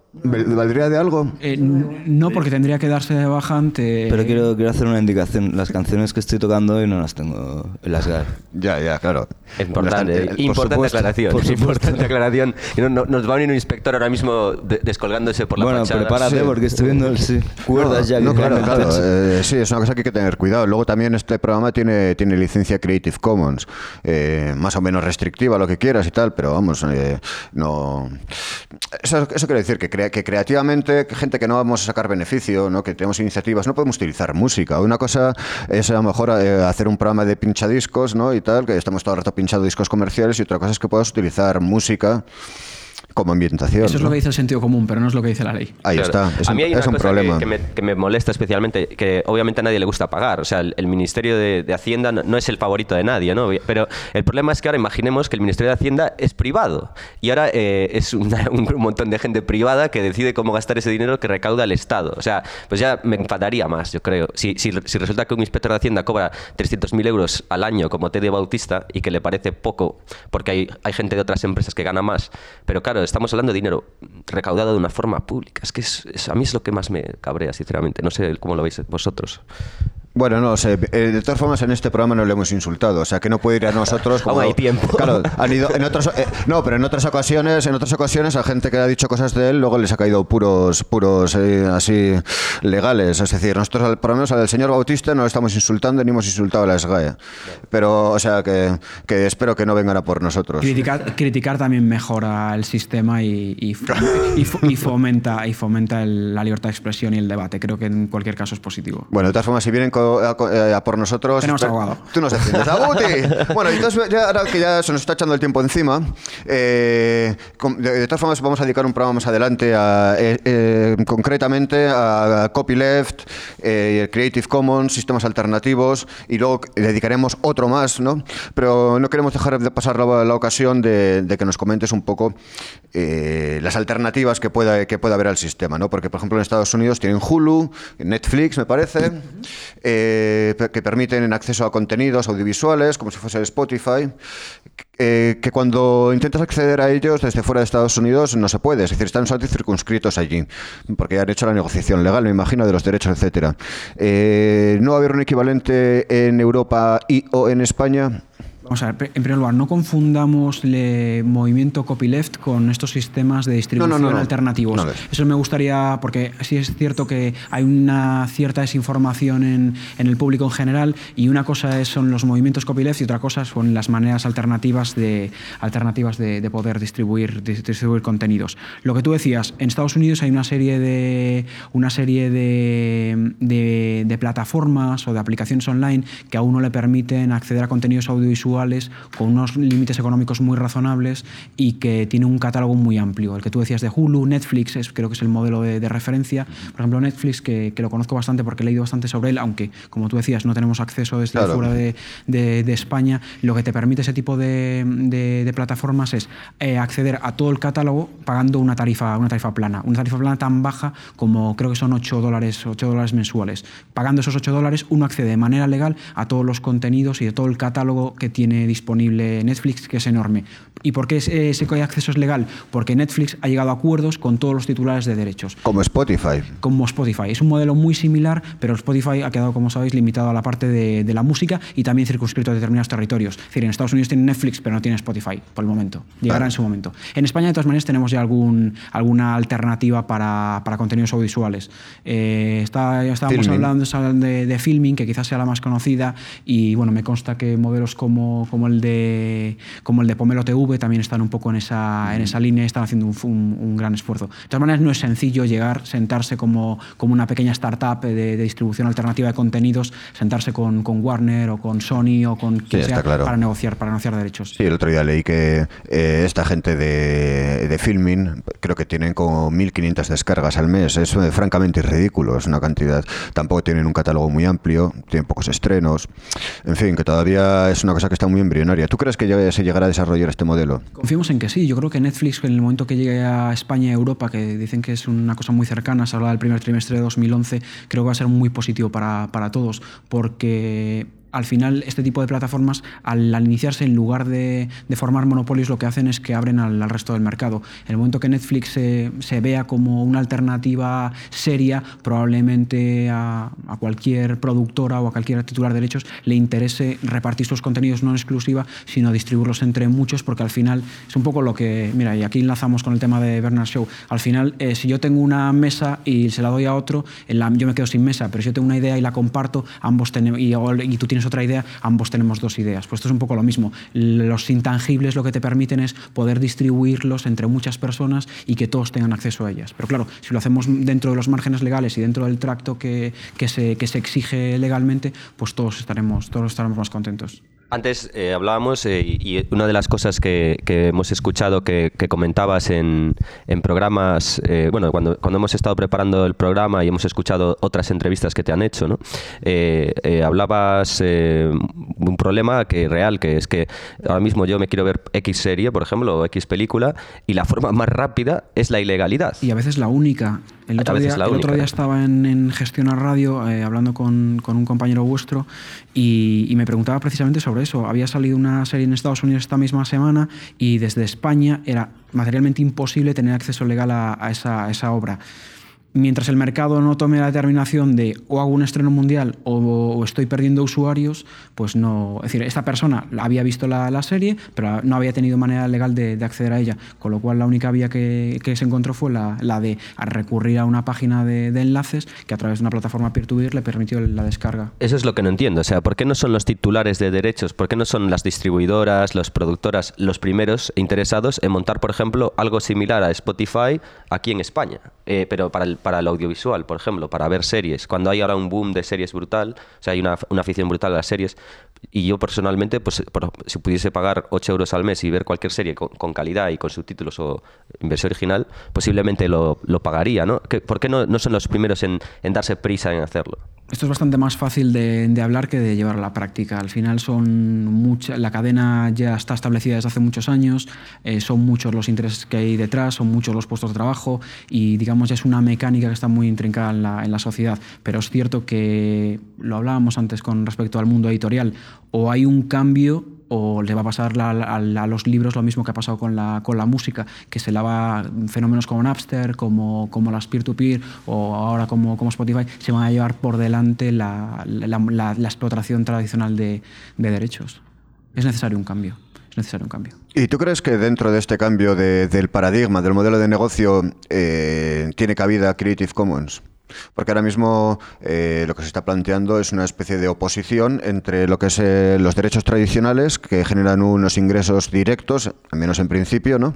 ¿Valdría de algo? No, porque tendría que darse de baja ante... Pero quiero hacer una indicación. Las canciones que estoy tocando hoy no las tengo en las GAE. Ya, claro. Es importante, importante aclaración. Importante aclaración. Y nos va a venir un inspector ahora mismo descolgándose por la fachada. Bueno, prepárate porque estoy viendo cuerdas ya. Claro. Sí, es una cosa que hay que tener cuidado. Luego también este programa tiene licencia Creative Commons, más o menos restrictiva, lo que quieras y tal, pero vamos, no... Eso quiere decir que creativamente, gente que no vamos a sacar beneficio, ¿no? Que tenemos iniciativas, no podemos utilizar música. Una cosa es a lo mejor hacer un programa de pinchadiscos, ¿no? Y tal, que estamos todo el rato pinchando discos comerciales, y otra cosa es que puedas utilizar música como ambientación. Eso es lo que dice el sentido común, pero no es lo que dice la ley. Ahí está. A mí hay una un cosa problema que me molesta especialmente, que obviamente a nadie le gusta pagar. O sea, el Ministerio de Hacienda no es el favorito de nadie, ¿no? Pero el problema es que ahora imaginemos que el Ministerio de Hacienda es privado y ahora es un montón de gente privada que decide cómo gastar ese dinero que recauda el Estado. O sea, pues ya me enfadaría más, yo creo. Si resulta que un inspector de Hacienda cobra 300.000 euros al año como Teddy Bautista y que le parece poco porque hay gente de otras empresas que gana más, pero claro, estamos hablando de dinero recaudado de una forma pública. Es que a mí es lo que más me cabrea, sinceramente. No sé cómo lo veis vosotros. Bueno, no sé. De todas formas, en este programa no le hemos insultado, o sea que no puede ir a nosotros. Como, aún hay tiempo. Claro, han ido en otras. No, pero en otras ocasiones a gente que ha dicho cosas de él, luego les ha caído puros así legales. Es decir, nosotros por lo menos al señor Bautista no le estamos insultando ni hemos insultado a la SGAE. Pero, o sea que espero que no vengan a por nosotros. Criticar también mejora el sistema y fomenta la libertad de expresión y el debate. Creo que en cualquier caso es positivo. Bueno, de todas formas, si vienen a por nosotros... Tenemos abogado. Tú nos defiendes. ¡Aguti! Bueno, entonces ahora que ya se nos está echando el tiempo encima, de todas formas vamos a dedicar un programa más adelante concretamente a Copyleft, Creative Commons, sistemas alternativos, y luego dedicaremos otro más, ¿no? Pero no queremos dejar de pasar la ocasión de que nos comentes un poco las alternativas que pueda haber al sistema, ¿no? Porque, por ejemplo, en Estados Unidos tienen Hulu, Netflix, me parece, que permiten acceso a contenidos audiovisuales, como si fuese Spotify, que cuando intentas acceder a ellos desde fuera de Estados Unidos no se puede, es decir, están solamente circunscritos allí, porque ya han hecho la negociación legal, me imagino, de los derechos, etcétera. ¿No va a haber un equivalente en Europa o en España? Vamos a ver, en primer lugar, no confundamos el movimiento copyleft con estos sistemas de distribución alternativos. No, eso me gustaría, porque sí es cierto que hay una cierta desinformación en el público en general, y una cosa son los movimientos copyleft y otra cosa son las maneras alternativas de poder distribuir contenidos. Lo que tú decías, en Estados Unidos hay una serie de plataformas o de aplicaciones online que a uno le permiten acceder a contenidos audiovisuales con unos límites económicos muy razonables y que tiene un catálogo muy amplio. El que tú decías de Hulu, Netflix, creo que es el modelo de referencia. Por ejemplo, Netflix, que lo conozco bastante porque he leído bastante sobre él, aunque, como tú decías, no tenemos acceso desde fuera de España. Lo que te permite ese tipo de plataformas es acceder a todo el catálogo pagando una tarifa plana. Una tarifa plana tan baja como creo que son $8 mensuales. Pagando esos $8, uno accede de manera legal a todos los contenidos y de todo el catálogo que tiene disponible Netflix, que es enorme. ¿Y por qué ese acceso es legal? Porque Netflix ha llegado a acuerdos con todos los titulares de derechos. Como Spotify. Como Spotify. Es un modelo muy similar, pero Spotify ha quedado, como sabéis, limitado a la parte de la música y también circunscrito a determinados territorios. Es decir, en Estados Unidos tienen Netflix, pero no tienen Spotify por el momento. Llegará en su momento. En España, de todas maneras, tenemos ya alguna alternativa para contenidos audiovisuales. Estábamos hablando de Filmin, que quizás sea la más conocida, y bueno, me consta que modelos como el de Pomelo TV también están un poco en esa línea y están haciendo un gran esfuerzo. De todas maneras, no es sencillo sentarse como una pequeña startup de distribución alternativa de contenidos, sentarse con Warner o con Sony o con quien sea, claro, para negociar derechos. Sí, el otro día leí que esta gente de Filmin creo que tienen como 1.500 descargas al mes. Es francamente ridículo, es una cantidad. Tampoco tienen un catálogo muy amplio, tienen pocos estrenos. En fin, que todavía es una cosa que está muy embrionaria. ¿Tú crees que se llegará a desarrollar este modelo? Confiemos en que sí. Yo creo que Netflix, en el momento que llegue a España y a Europa, que dicen que es una cosa muy cercana, se habla del primer trimestre de 2011, creo que va a ser muy positivo para todos, porque al final este tipo de plataformas, al iniciarse, en lugar de formar monopolios, lo que hacen es que abren al resto del mercado. En el momento que Netflix se vea como una alternativa seria, probablemente a cualquier productora o a cualquier titular de derechos le interese repartir sus contenidos no en exclusiva, sino distribuirlos entre muchos, porque al final es un poco lo que... Mira, y aquí enlazamos con el tema de Bernard Shaw. Al final, si yo tengo una mesa y se la doy a otro, yo me quedo sin mesa, pero si yo tengo una idea y la comparto, ambos tenemos, y tú tienes otra idea, ambos tenemos dos ideas. Pues esto es un poco lo mismo. Los intangibles lo que te permiten es poder distribuirlos entre muchas personas y que todos tengan acceso a ellas. Pero claro, si lo hacemos dentro de los márgenes legales y dentro del tracto que se exige legalmente, pues todos estaremos más contentos. Antes hablábamos y una de las cosas que hemos escuchado que comentabas en programas, cuando hemos estado preparando el programa y hemos escuchado otras entrevistas que te han hecho, ¿no? Hablabas de un problema real, que es que ahora mismo yo me quiero ver X serie, por ejemplo, o X película, y la forma más rápida es la ilegalidad. Y a veces la única. El otro día estaba en Gestionar Radio hablando con un compañero vuestro y me preguntaba precisamente sobre eso. Había salido una serie en Estados Unidos esta misma semana y desde España era materialmente imposible tener acceso legal a esa obra. Mientras el mercado no tome la determinación de o hago un estreno mundial o estoy perdiendo usuarios, pues no... Es decir, esta persona había visto la serie, pero no había tenido manera legal de acceder a ella, con lo cual la única vía que se encontró fue la de recurrir a una página de enlaces que a través de una plataforma peer-to-peer le permitió la descarga. Eso es lo que no entiendo. O sea, ¿por qué no son los titulares de derechos, por qué no son las distribuidoras, las productoras los primeros interesados en montar, por ejemplo, algo similar a Spotify aquí en España? Pero para el audiovisual, por ejemplo, para ver series. Cuando hay ahora un boom de series brutal, o sea, hay una afición brutal a las series, y yo personalmente, pues si pudiese pagar 8 euros al mes y ver cualquier serie con calidad y con subtítulos o en versión original, posiblemente lo pagaría, ¿no? ¿Por qué no son los primeros en darse prisa en hacerlo? Esto es bastante más fácil de hablar que de llevar a la práctica. Al final la cadena ya está establecida desde hace muchos años, son muchos los intereses que hay detrás, son muchos los puestos de trabajo y digamos ya es una mecánica que está muy intrincada en la sociedad. Pero es cierto que, lo hablábamos antes con respecto al mundo editorial, o hay un cambio o le va a pasar a los libros lo mismo que ha pasado con la música, que se la va fenómenos como Napster, como las peer-to-peer o ahora como Spotify, se van a llevar por delante la explotación tradicional de derechos. Es necesario un cambio. ¿Y tú crees que dentro de este cambio del paradigma, del modelo de negocio, tiene cabida Creative Commons? Porque ahora mismo lo que se está planteando es una especie de oposición entre lo que es los derechos tradicionales, que generan unos ingresos directos, al menos en principio, ¿no?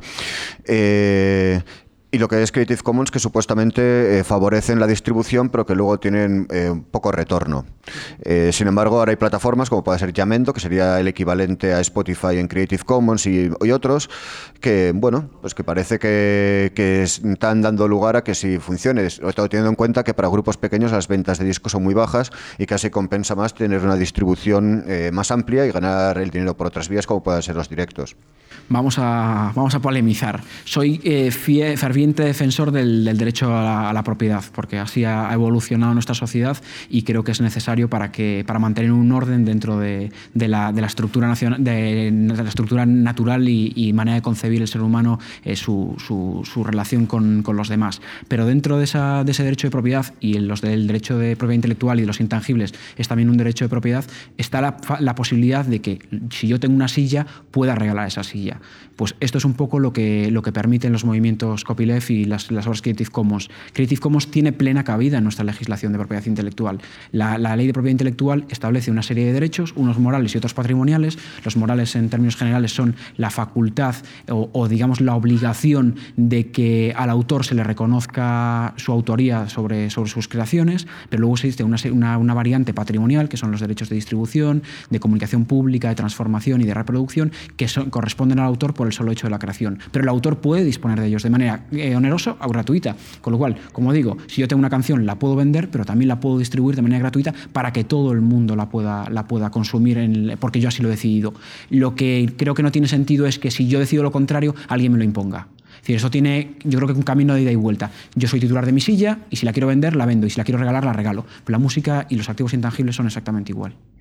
Y lo que es Creative Commons, que supuestamente favorecen la distribución, pero que luego tienen poco retorno. Sin embargo, ahora hay plataformas como puede ser Jamendo, que sería el equivalente a Spotify en Creative Commons y otros, que bueno, pues que parece que están dando lugar a que sí funcione. Sobre todo teniendo en cuenta que para grupos pequeños las ventas de discos son muy bajas y casi compensa más tener una distribución más amplia y ganar el dinero por otras vías, como pueden ser los directos. Vamos a polemizar. Soy ferviente defensor del derecho a la propiedad, porque así ha evolucionado nuestra sociedad y creo que es necesario para mantener un orden dentro de la estructura nacional, de la estructura natural y manera de concebir el ser humano su relación con los demás. Pero dentro de ese derecho de propiedad y los del derecho de propiedad intelectual y de los intangibles es también un derecho de propiedad, está la posibilidad de que si yo tengo una silla pueda regalar esa silla. Pues esto es un poco lo que permiten los movimientos copyleft y las obras Creative Commons. Creative Commons tiene plena cabida en nuestra legislación de propiedad intelectual. La ley de propiedad intelectual establece una serie de derechos, unos morales y otros patrimoniales. Los morales, en términos generales, son la facultad o digamos la obligación de que al autor se le reconozca su autoría sobre sus creaciones, pero luego existe una variante patrimonial, que son los derechos de distribución, de comunicación pública, de transformación y de reproducción, que corresponden al autor por el solo hecho de la creación. Pero el autor puede disponer de ellos de manera onerosa o gratuita. Con lo cual, como digo, si yo tengo una canción la puedo vender, pero también la puedo distribuir de manera gratuita para que todo el mundo la pueda consumir porque yo así lo he decidido. Lo que creo que no tiene sentido es que si yo decido lo contrario, alguien me lo imponga. Es decir, eso tiene, yo creo que un camino de ida y vuelta. Yo soy titular de mi silla y si la quiero vender, la vendo, y si la quiero regalar, la regalo. Pero la música y los activos intangibles son exactamente igual.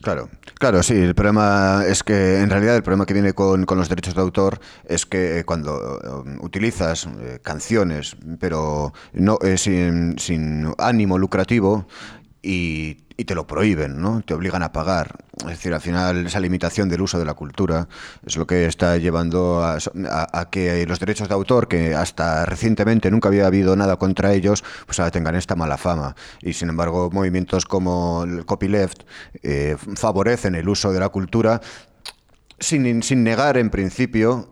Claro, sí. El problema es que, en realidad, el problema que viene con los derechos de autor es que cuando utilizas canciones, pero no sin ánimo lucrativo, y te lo prohíben, ¿no? Te obligan a pagar. Es decir, al final esa limitación del uso de la cultura es lo que está llevando a que los derechos de autor, que hasta recientemente nunca había habido nada contra ellos, pues ahora tengan esta mala fama. Y sin embargo, movimientos como el copyleft favorecen el uso de la cultura sin negar en principio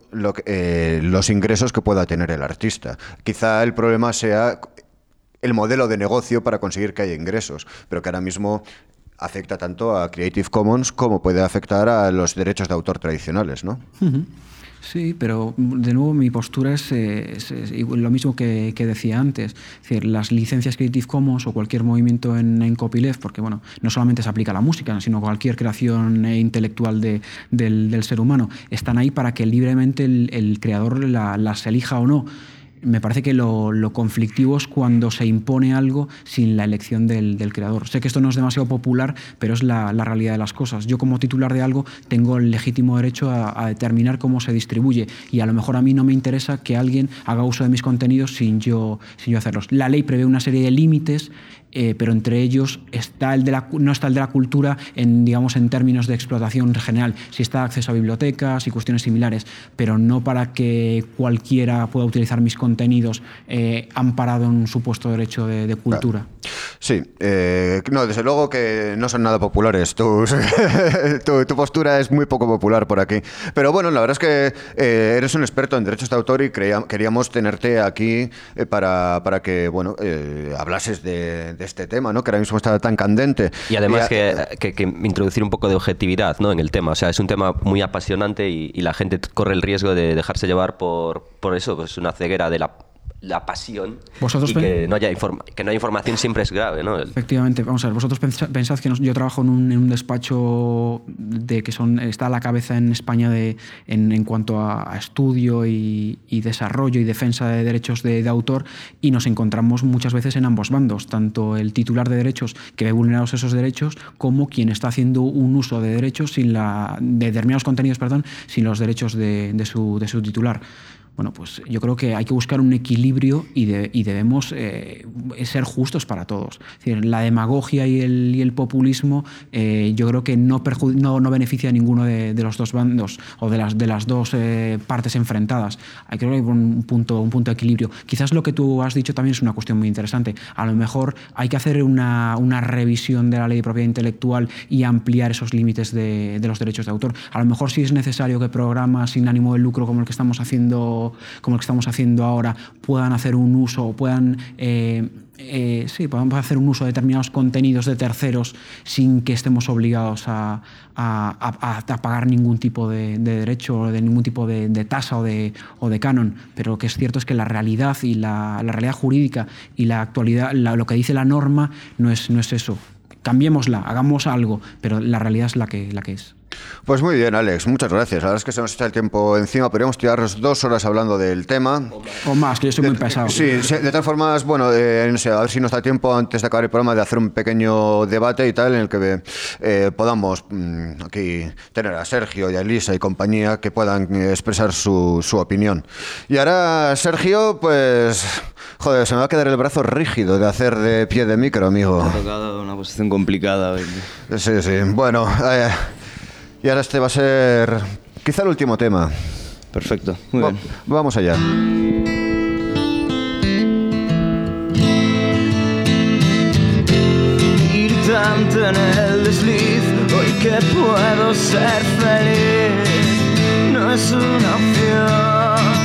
los ingresos que pueda tener el artista. Quizá el problema sea el modelo de negocio para conseguir que haya ingresos, pero que ahora mismo afecta tanto a Creative Commons como puede afectar a los derechos de autor tradicionales, ¿no? Uh-huh. Sí, pero de nuevo mi postura es lo mismo que decía antes. Es decir, las licencias Creative Commons o cualquier movimiento en copyleft, porque bueno, no solamente se aplica a la música, sino cualquier creación intelectual del ser humano, están ahí para que libremente el creador las elija o no. Me parece que lo conflictivo es cuando se impone algo sin la elección del creador. Sé que esto no es demasiado popular, pero es la realidad de las cosas. Yo, como titular de algo, tengo el legítimo derecho a determinar cómo se distribuye, y a lo mejor a mí no me interesa que alguien haga uso de mis contenidos sin yo hacerlos. La ley prevé una serie de límites, pero entre ellos está no está el de la cultura en términos de explotación general. Sí está acceso a bibliotecas y cuestiones similares, pero no para que cualquiera pueda utilizar mis contenidos amparado en un supuesto derecho de cultura. Sí, no, desde luego que no son nada populares. Tu postura es muy poco popular por aquí. Pero bueno, la verdad es que eres un experto en derechos de autor y queríamos tenerte aquí para que hablases de este tema, ¿no? Que ahora mismo está tan candente. Y además que introducir un poco de objetividad, ¿no? En el tema. O sea, es un tema muy apasionante y la gente corre el riesgo de dejarse llevar por eso, pues una ceguera de la pasión. Y que no haya información siempre es grave, ¿no? Efectivamente, vamos a ver, vosotros pensad que yo trabajo en un despacho está a la cabeza en España en cuanto a estudio y desarrollo y defensa de derechos de autor, y nos encontramos muchas veces en ambos bandos, tanto el titular de derechos que ve vulnerados esos derechos como quien está haciendo un uso de derechos de determinados contenidos, sin los derechos de su titular. Bueno, pues yo creo que hay que buscar un equilibrio y debemos ser justos para todos. Es decir, la demagogia y el populismo yo creo que no beneficia a ninguno de los dos bandos o de las dos partes enfrentadas. Creo que hay un punto de equilibrio. Quizás lo que tú has dicho también es una cuestión muy interesante. A lo mejor hay que hacer una revisión de la ley de propiedad intelectual y ampliar esos límites de los derechos de autor. A lo mejor sí es necesario que programas sin ánimo de lucro como el que estamos haciendo ahora puedan hacer un uso o podamos hacer un uso de determinados contenidos de terceros sin que estemos obligados a pagar ningún tipo de derecho o de ningún tipo de tasa o de canon. Pero lo que es cierto es que la realidad y la realidad jurídica y la actualidad, lo que dice la norma no es eso. Cambiémosla, hagamos algo, pero la realidad es la que es. Pues muy bien, Alex, muchas gracias. La verdad es que se nos echa el tiempo encima. Podríamos tirarnos 2 horas hablando del tema. O más, que yo soy muy pesado. Sí, de todas formas, bueno, no sé, a ver si nos da tiempo antes de acabar el programa de hacer un pequeño debate y tal, en el que podamos aquí tener a Sergio y a Elisa y compañía que puedan expresar su opinión. Y ahora, Sergio, pues... Joder, se me va a quedar el brazo rígido de hacer de pie de micro, amigo. Me ha tocado una posición complicada hoy. Sí. Bueno, y ahora este va a ser quizá el último tema. Perfecto, muy bien. Vamos allá. Ir tanto en el desliz, hoy que puedo ser feliz, no es una opción.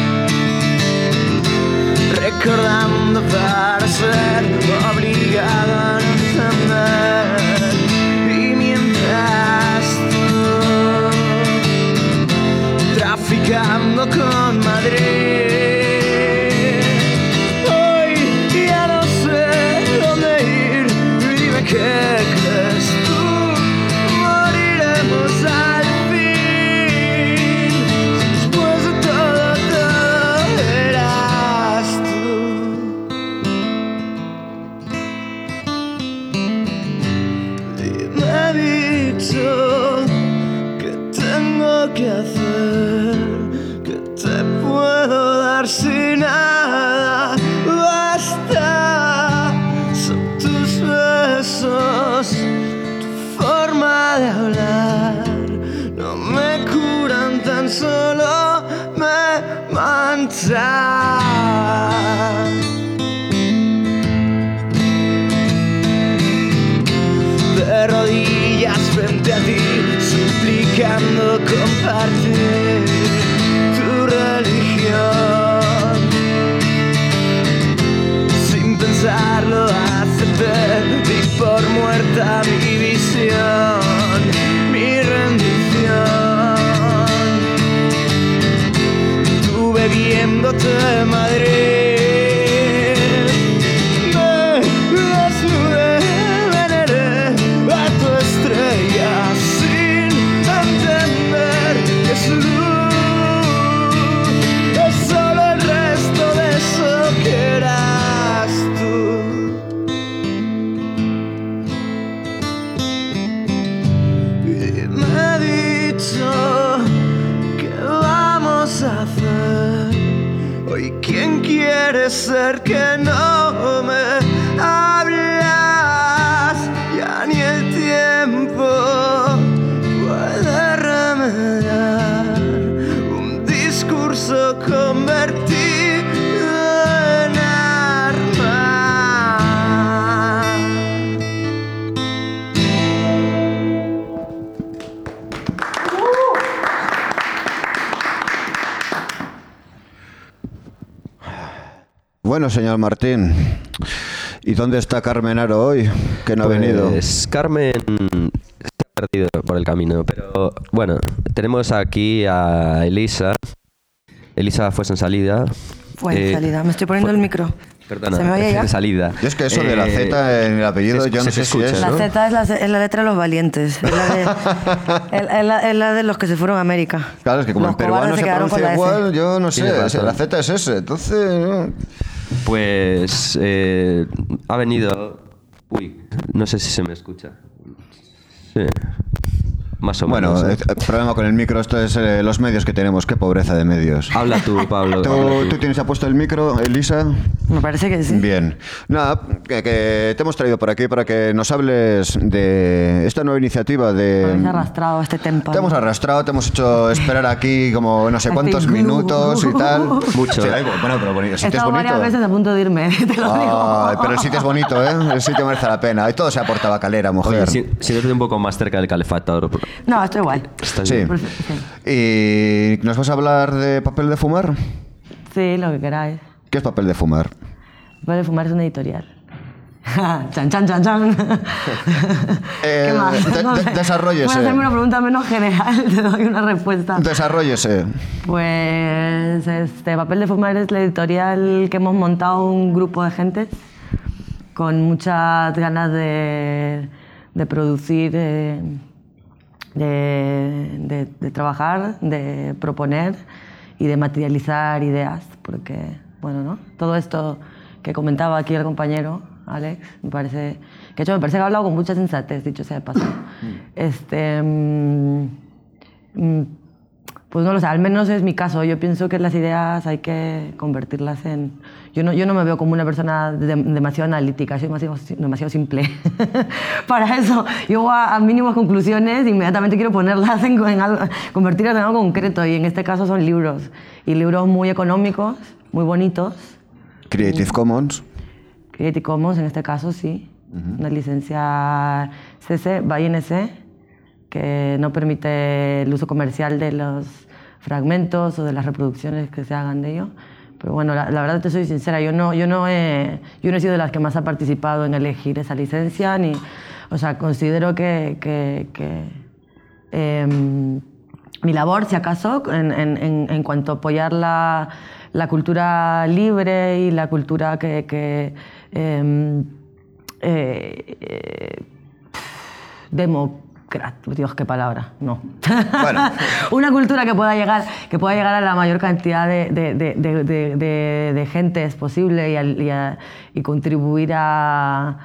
Recordando para ser obligado a entender, y mientras tú traficando con Madrid, hoy ya no sé dónde ir. Dime qué crees tú, moriremos al fin. Después de todo eras tú. Dime, pensar. De rodillas frente a ti, suplicando compartir tu religión. Sin pensarlo acepté, di por muerta mi visión, mi rendición. Tú bebiéndote de Madrid. Ser que no me hablas, ya ni el tiempo puede remediar un discurso convertido en arma. Bueno, señor Martín, ¿y dónde está Carmen Aro hoy? Que no ha venido. Pues Carmen se ha perdido por el camino, pero bueno, tenemos aquí a Elisa. Elisa fue en salida. Fue en salida, me estoy poniendo el micro. Perdona, ¿se me oye ya? en salida. Yo es que eso de la Z en el apellido, yo no sé si es. La ¿no? Z es la letra de los valientes, es la de los que se fueron a América. Claro, es que como los en peruano se pronuncia igual, yo no sé, la Z es ese, entonces... ¿no? Pues ha venido... Uy, no sé si se me escucha. Sí, más o menos. Bueno, el problema con el micro, esto es los medios que tenemos, qué pobreza de medios. Habla tú, Pablo. ¿Tú tienes puesto el micro, Elisa? Me parece que sí. Bien. Nada, que te hemos traído por aquí para que nos hables de esta nueva iniciativa de... Me habéis arrastrado a este tempo. Te hemos arrastrado, te hemos hecho esperar aquí como no sé cuántos minutos y tal. Mucho. Sí, bueno, pero el He sitio es estado bonito. varias veces a punto de irme, te lo digo. Pero el sitio es bonito, ¿eh? El sitio merece la pena. Y todo sea por Tabacalera, mujer. Oye, siéntate un poco más cerca del calefactor. No, estoy igual. Está Sí. bien. Sí. ¿Y nos vas a hablar de papel de fumar? Sí, lo que queráis. ¿Qué es papel de fumar? Papel de fumar es una editorial. Chan, chan, chan, chan. ¿Qué más? Desarróllese. Bueno, hacerme una pregunta menos general, te doy una respuesta. Desarróllese. Pues Papel de Fumar es la editorial que hemos montado un grupo de gente con muchas ganas de producir, de trabajar, de proponer y de materializar ideas, porque, bueno, ¿no? Todo esto que comentaba aquí el compañero Alex, me parece que ha hablado con mucha sensatez, dicho sea de paso. Pues no lo sé, al menos es mi caso. Yo pienso que las ideas hay que convertirlas en... Yo no me veo como una persona demasiado analítica, soy demasiado simple. Para eso, yo voy a mínimas conclusiones, inmediatamente quiero ponerlas en algo, convertirlas en algo concreto, y en este caso son libros. Y libros muy económicos, muy bonitos. Creative Commons. Creative Commons, en este caso, sí. Una licencia CC, BY NC, que no permite el uso comercial de los fragmentos o de las reproducciones que se hagan de ello. Pero bueno, la verdad te soy sincera, yo no he sido de las que más ha participado en elegir esa licencia, o sea, considero que mi labor, si acaso, en cuanto a apoyar la cultura libre y la cultura Dios, qué palabra, no. Bueno. Una cultura que pueda llegar a la mayor cantidad de gentes posible y contribuir a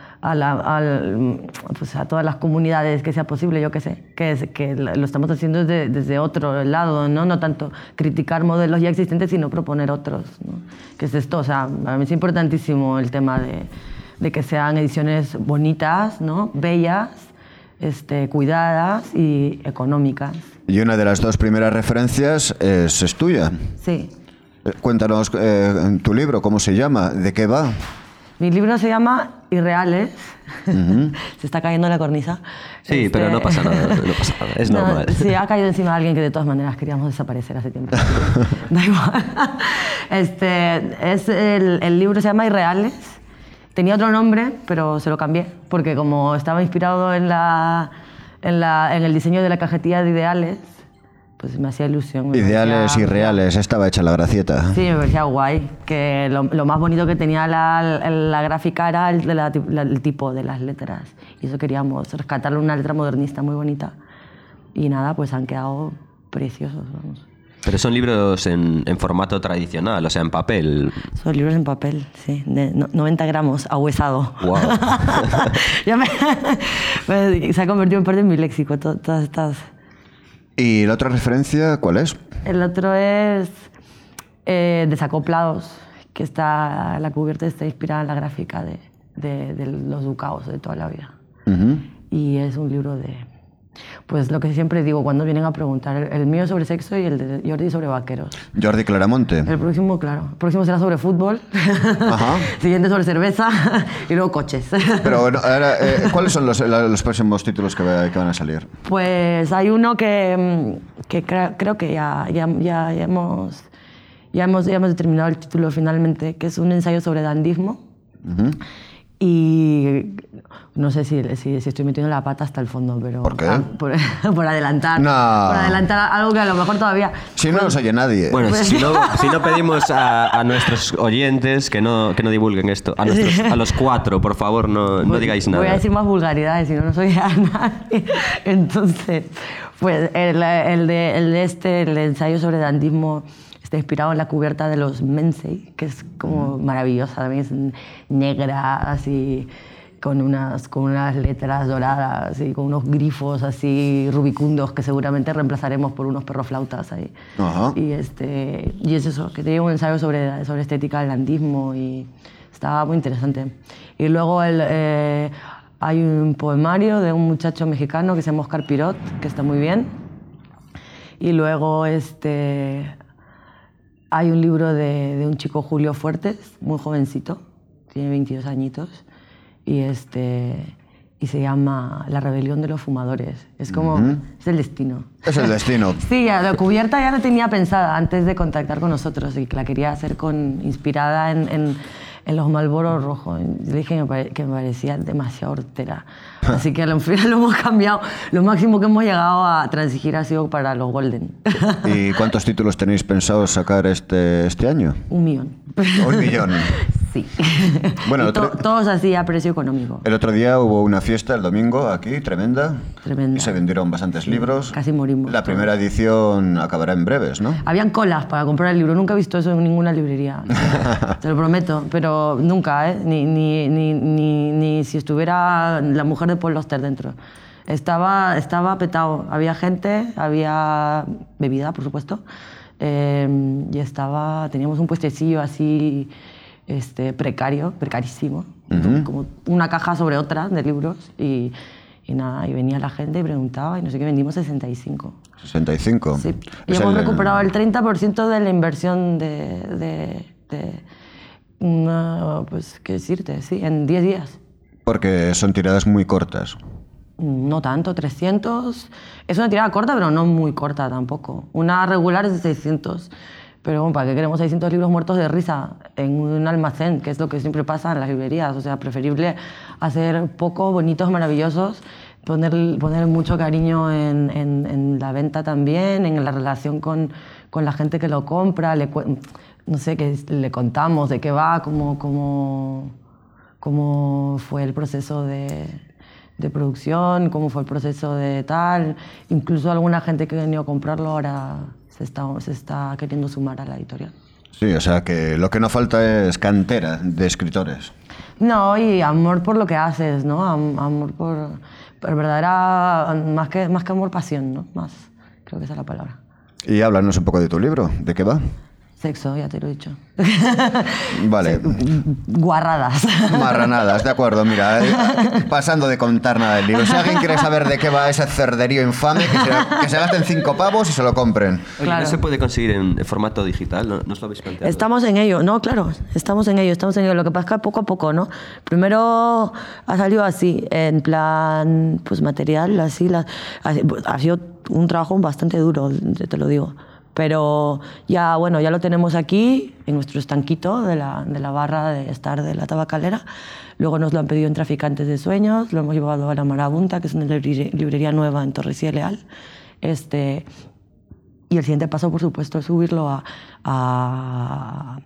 todas las comunidades que sea posible, yo qué sé, que lo estamos haciendo desde otro lado, no tanto criticar modelos ya existentes, sino proponer otros, ¿no? Que es esto, o sea, para mí es importantísimo el tema de que sean ediciones bonitas, ¿no? Bellas, cuidadas y económicas. Y una de las dos primeras referencias es tuya. Sí. Cuéntanos tu libro, ¿cómo se llama? ¿De qué va? Mi libro se llama Irreales. Se está cayendo la cornisa. Sí, pero no pasa nada, no pasa nada, es normal. Sí, ha caído encima de alguien que de todas maneras queríamos desaparecer hace tiempo. Da igual. El libro se llama Irreales. Tenía otro nombre, pero se lo cambié, porque como estaba inspirado en el diseño de la cajetilla de ideales, pues me hacía ilusión. Ideales y reales, estaba hecha la gracieta. Sí, me parecía guay, que lo más bonito que tenía la gráfica era el tipo de las letras. Y eso queríamos, rescatarle una letra modernista muy bonita. Y nada, pues han quedado preciosos, vamos. Pero son libros en formato tradicional, o sea, en papel. Son libros en papel, sí, de 90 gramos, ahuesado. Wow. Se ha convertido en parte de mi léxico, todas estas... ¿Y la otra referencia cuál es? El otro es Desacoplados, que la cubierta está inspirada en la gráfica de los ducados de toda la vida. Y es un libro de... Pues lo que siempre digo cuando vienen a preguntar, el mío es sobre sexo y el de Jordi sobre vaqueros. Jordi Claramonte. El próximo, claro. El próximo será sobre fútbol. Ajá. Siguiente sobre cerveza y luego coches. Pero bueno, ahora, ¿cuáles son los próximos títulos que van a salir? Pues hay uno que creo que ya hemos determinado el título finalmente, que es un ensayo sobre dandismo. Y no sé si estoy metiendo la pata hasta el fondo, pero... ¿Por qué? Por adelantar. No. Por adelantar algo que a lo mejor todavía... Si no nos oye nadie. Bueno, si no pedimos a nuestros oyentes que no divulguen esto. A los 4, por favor, no digáis nada. Voy a decir más vulgaridades, si no nos oye a nadie. Entonces, pues el ensayo sobre dandismo está inspirado en la cubierta de los Mensei, que es como maravillosa, también es negra, así, con unas letras doradas y con unos grifos así rubicundos que seguramente reemplazaremos por unos perroflautas ahí. Ajá. Y es eso, que tiene un ensayo sobre estética del dandismo y está muy interesante. Y luego hay un poemario de un muchacho mexicano que se llama Oscar Pirot, que está muy bien. Y luego hay un libro de un chico, Julio Fuertes, muy jovencito, tiene 22 añitos, y se llama La rebelión de los fumadores. Es como... Es el destino. Es el destino. Sí, la cubierta ya la tenía pensada antes de contactar con nosotros y la quería hacer inspirada en los Marlboro rojos. Le dije que me parecía demasiado hortera. Así que al final lo hemos cambiado. Lo máximo que hemos llegado a transigir ha sido para los Golden. ¿Y cuántos títulos tenéis pensado sacar este año? 1 millón. 1 millón. Sí. Bueno, todos así a precio económico. El otro día hubo una fiesta el domingo aquí, tremenda. Tremenda. Y se vendieron bastantes libros. Casi morimos. La primera edición acabará en breves, ¿no? Habían colas para comprar el libro. Nunca he visto eso en ninguna librería. Te lo prometo. Pero nunca, ¿eh? Ni si estuviera la mujer de Paul Auster dentro. Estaba petado. Había gente, había bebida, por supuesto. Y teníamos un puestecillo así... precarísimo, como una caja sobre otra de libros y nada, y venía la gente y preguntaba y no sé qué, vendimos 65. 65. Sí. Y hemos recuperado el 30% de la inversión pues, ¿qué decirte? Sí, en 10 días. Porque son tiradas muy cortas. No tanto, 300. Es una tirada corta, pero no muy corta tampoco. Una regular es de 600. Pero bueno, ¿para qué queremos 600 libros muertos de risa en un almacén? Que es lo que siempre pasa en las librerías. O sea, preferible hacer pocos, bonitos, maravillosos, poner mucho cariño en la venta también, en la relación con la gente que lo compra. No sé, que le contamos de qué va, cómo fue el proceso de producción, cómo fue el proceso de tal. Incluso alguna gente que ha venido a comprarlo ahora se está queriendo sumar a la editorial. Sí, o sea que lo que no falta es cantera de escritores. No, y amor por lo que haces, ¿no? Amor por verdadera, más que amor, pasión, ¿no? Más, creo que esa es la palabra. Y háblanos un poco de tu libro, ¿de qué va? Sexo, ya te lo he dicho. Vale. Guarradas. Marranadas, de acuerdo. Mira, pasando de contar nada del libro. Si alguien quiere saber de qué va ese cerderío infame, que se gasten 5 pavos y se lo compren. Oye, Claro. ¿no se puede conseguir en formato digital? ¿No os lo habéis planteado? Estamos en ello, no, claro, estamos en ello. Lo que pasa es que poco a poco, ¿no? Primero ha salido así, en plan, pues material, así, ha sido un trabajo bastante duro, te lo digo. Pero ya, bueno, ya lo tenemos aquí, en nuestro estanquito de la barra de estar de la tabacalera. Luego nos lo han pedido en Traficantes de Sueños, lo hemos llevado a la Marabunta, que es una librería nueva en Torrecilla Leal. Y el siguiente paso, por supuesto, es subirlo al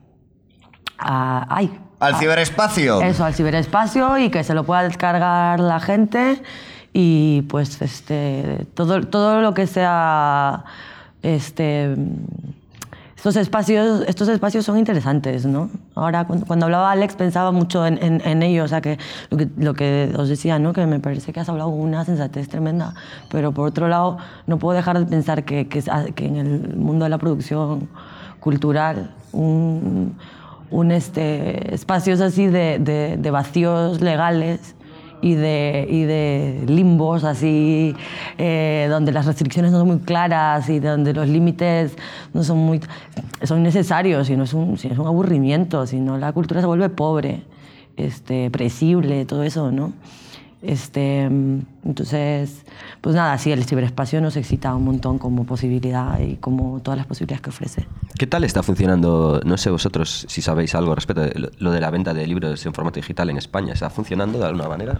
ciberespacio. Eso, al ciberespacio, y que se lo pueda descargar la gente. Y pues todo lo que sea... Estos espacios son interesantes, ¿no? Ahora, cuando hablaba Alex, pensaba mucho en ello, o sea, que lo que os decía, ¿no? Que me parece que has hablado con una sensatez tremenda, pero por otro lado, no puedo dejar de pensar que en el mundo de la producción cultural, espacios así de vacíos legales y de limbos así, donde las restricciones no son muy claras y donde los límites no son necesarios, y no es un aburrimiento, sino la cultura se vuelve pobre, predecible, todo eso, ¿no? Entonces, pues nada, sí, el ciberespacio nos excita un montón como posibilidad y como todas las posibilidades que ofrece. ¿Qué tal está funcionando? No sé vosotros si sabéis algo respecto de lo de la venta de libros en formato digital en España. ¿Está funcionando de alguna manera?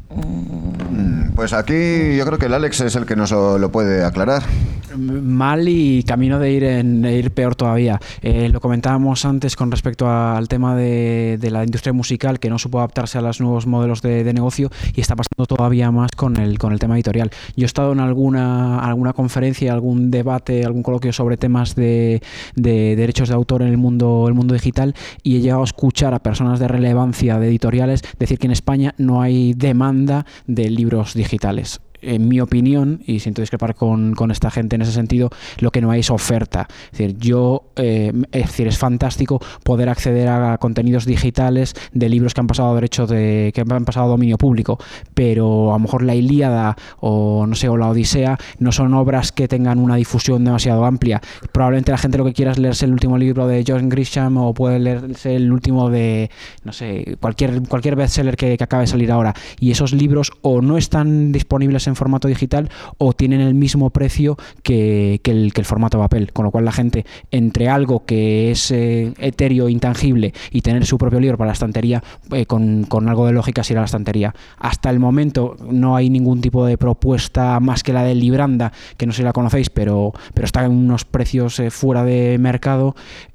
Pues aquí yo creo que el Alex es el que nos lo puede aclarar. Mal y camino de ir peor todavía. Lo comentábamos antes con respecto al tema de la industria musical, que no supo adaptarse a los nuevos modelos de negocio, y está pasando todavía más con el tema editorial. Yo he estado en alguna conferencia, algún debate, algún coloquio sobre temas de derechos de autor en el mundo digital, y he llegado a escuchar a personas de relevancia de editoriales decir que en España no hay demanda de libros digitales. En mi opinión, y siento discrepar con esta gente en ese sentido, lo que no hay es oferta. Es decir, es fantástico poder acceder a contenidos digitales de libros que han pasado que han pasado a dominio público, pero a lo mejor la Ilíada o la Odisea no son obras que tengan una difusión demasiado amplia. Probablemente la gente lo que quiera es leerse el último libro de John Grisham, o puede leerse el último de, no sé, cualquier bestseller que acabe de salir ahora, y esos libros o no están disponibles en formato digital o tienen el mismo precio que el formato papel, con lo cual la gente, entre algo que es etéreo, intangible, y tener su propio libro para la estantería, con algo de lógica se irá a la estantería. Hasta el momento no hay ningún tipo de propuesta más que la de Libranda, que no sé si la conocéis, pero está en unos precios fuera de mercado.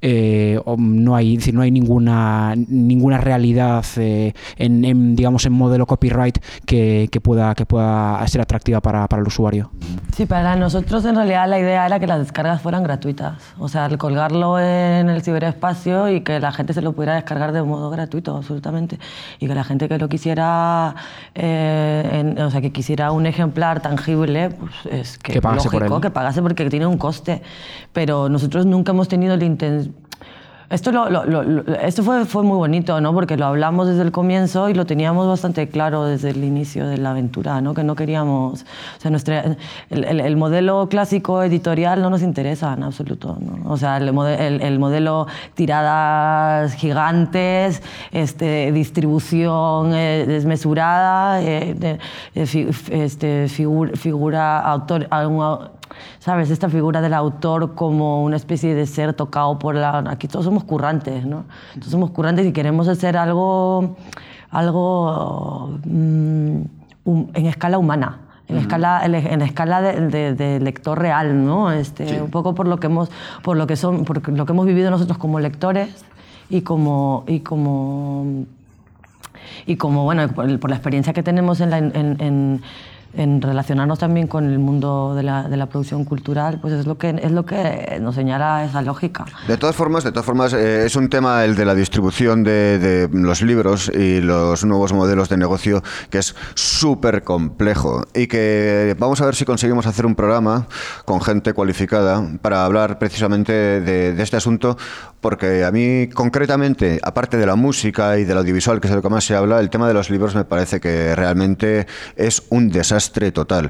No hay ninguna realidad digamos en modelo copyright que pueda ser atractiva para el usuario. Sí, para nosotros en realidad la idea era que las descargas fueran gratuitas, o sea, el colgarlo en el ciberespacio y que la gente se lo pudiera descargar de modo gratuito, absolutamente, y que la gente que lo quisiera, que quisiera un ejemplar tangible, pues es que pagase lógico por él. Que pagase, porque tiene un coste, pero nosotros nunca hemos tenido el intención. Esto fue muy bonito, ¿no? Porque lo hablamos desde el comienzo y lo teníamos bastante claro desde el inicio de la aventura, ¿no? Que no queríamos... O sea, el modelo clásico editorial no nos interesa en absoluto, ¿no? O sea, el modelo tiradas gigantes, distribución desmesurada, figura autor... ¿Sabes? Esta figura del autor como una especie de ser tocado por la... Aquí todos somos currantes, ¿no? Todos somos currantes y queremos hacer algo en escala humana, en escala de lector real, ¿no? Sí. Un poco por lo que hemos vivido nosotros como lectores y como bueno, por la experiencia que tenemos en relacionarnos también con el mundo de la producción cultural, pues es lo que nos señala esa lógica. De todas formas, es un tema el de la distribución de los libros y los nuevos modelos de negocio que es súper complejo y que vamos a ver si conseguimos hacer un programa con gente cualificada para hablar precisamente de este asunto, porque a mí concretamente, aparte de la música y del audiovisual, que es de lo que más se habla, el tema de los libros me parece que realmente es un desastre total.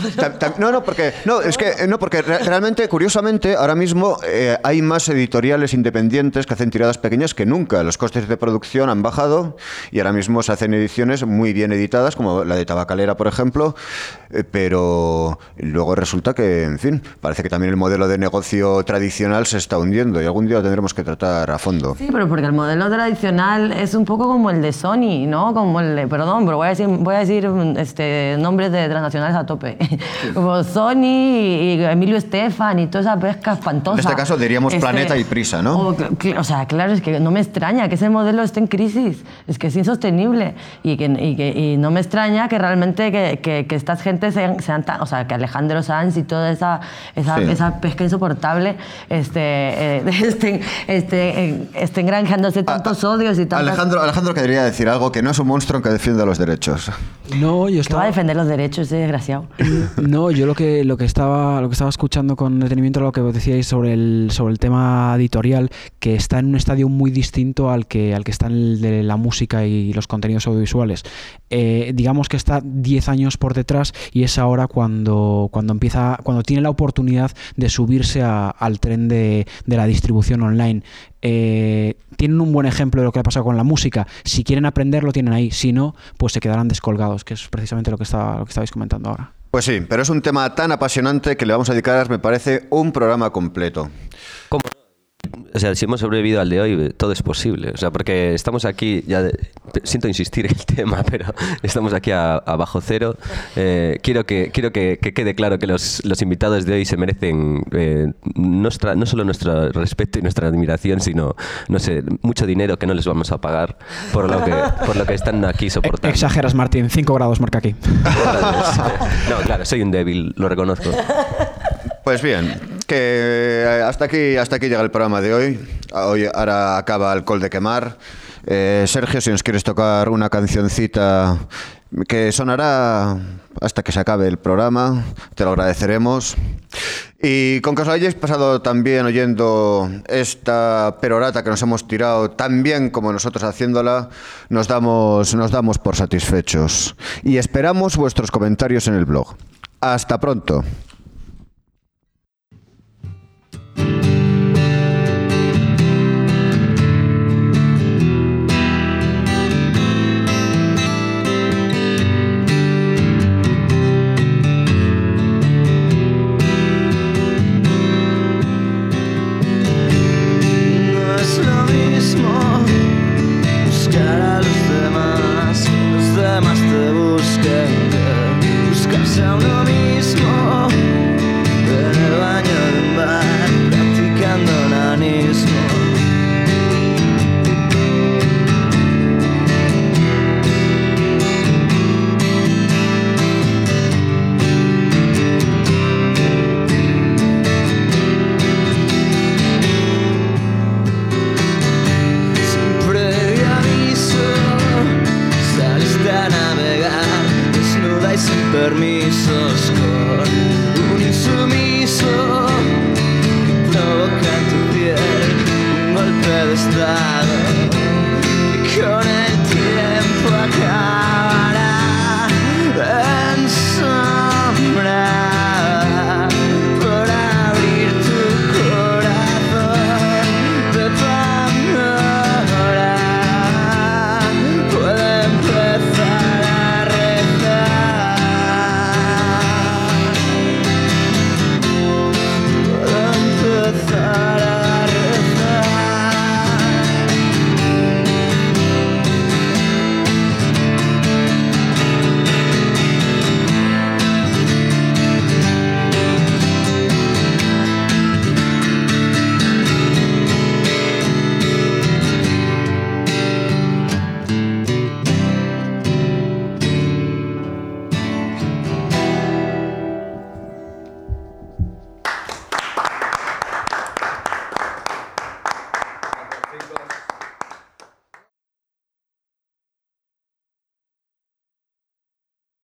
Porque realmente, curiosamente, ahora mismo hay más editoriales independientes que hacen tiradas pequeñas que nunca. Los costes de producción han bajado y ahora mismo se hacen ediciones muy bien editadas, como la de Tabacalera, por ejemplo, pero luego resulta que, en fin, parece que también el modelo de negocio tradicional se está hundiendo y algún día lo tendremos que tratar a fondo. Sí, pero porque el modelo tradicional es un poco como el de Sony, ¿no? Como el de, perdón, pero voy a decir nombres de transnacionales a tope. Como Sony y Emilio Estefan y toda esa pesca espantosa. En este caso diríamos Planeta y Prisa, ¿no? O sea, claro, es que no me extraña que ese modelo esté en crisis, es que es insostenible y no me extraña que realmente que estas gentes sean tan, o sea, que Alejandro Sanz y toda esa pesca insoportable estén granjeándose tantos odios y tantas... Alejandro quería decir algo, que no es un monstruo que defienda los derechos. No, yo estaba... Que va a defender los derechos, ese desgraciado. No, yo lo que estaba escuchando con detenimiento era lo que decíais sobre el tema editorial, que está en un estadio muy distinto al que está en el de la música y los contenidos audiovisuales. Digamos que está 10 años por detrás y es ahora cuando tiene la oportunidad de subirse al tren de la distribución online. Tienen un buen ejemplo de lo que ha pasado con la música. Si quieren aprender, lo tienen ahí. Si no, pues se quedarán descolgados, que es precisamente lo que estabais comentando ahora. Pues sí, pero es un tema tan apasionante que le vamos a dedicar, me parece, un programa completo. ¿Cómo? O sea, si hemos sobrevivido al de hoy, todo es posible. O sea, porque estamos aquí, siento insistir en el tema, pero estamos aquí a bajo cero. Quiero que quede claro que los invitados de hoy se merecen no solo nuestro respeto y nuestra admiración, sino, no sé, mucho dinero que no les vamos a pagar por lo que están aquí soportando. Exageras, Martín. 5 grados marca aquí. No, claro, soy un débil, lo reconozco. Pues bien, que hasta aquí llega el programa de hoy. Ahora acaba Alcohol de Quemar. Sergio, si nos quieres tocar una cancioncita que sonará hasta que se acabe el programa, te lo agradeceremos. Y con que os hayáis pasado también oyendo esta perorata que nos hemos tirado tan bien como nosotros haciéndola, nos damos por satisfechos. Y esperamos vuestros comentarios en el blog. Hasta pronto. A uno mismo en el baño de un bar practicando onanismo. Sin previo aviso saliste a navegar desnuda y sin permisos, con un insumiso que provoca en tu piel un golpe de estado.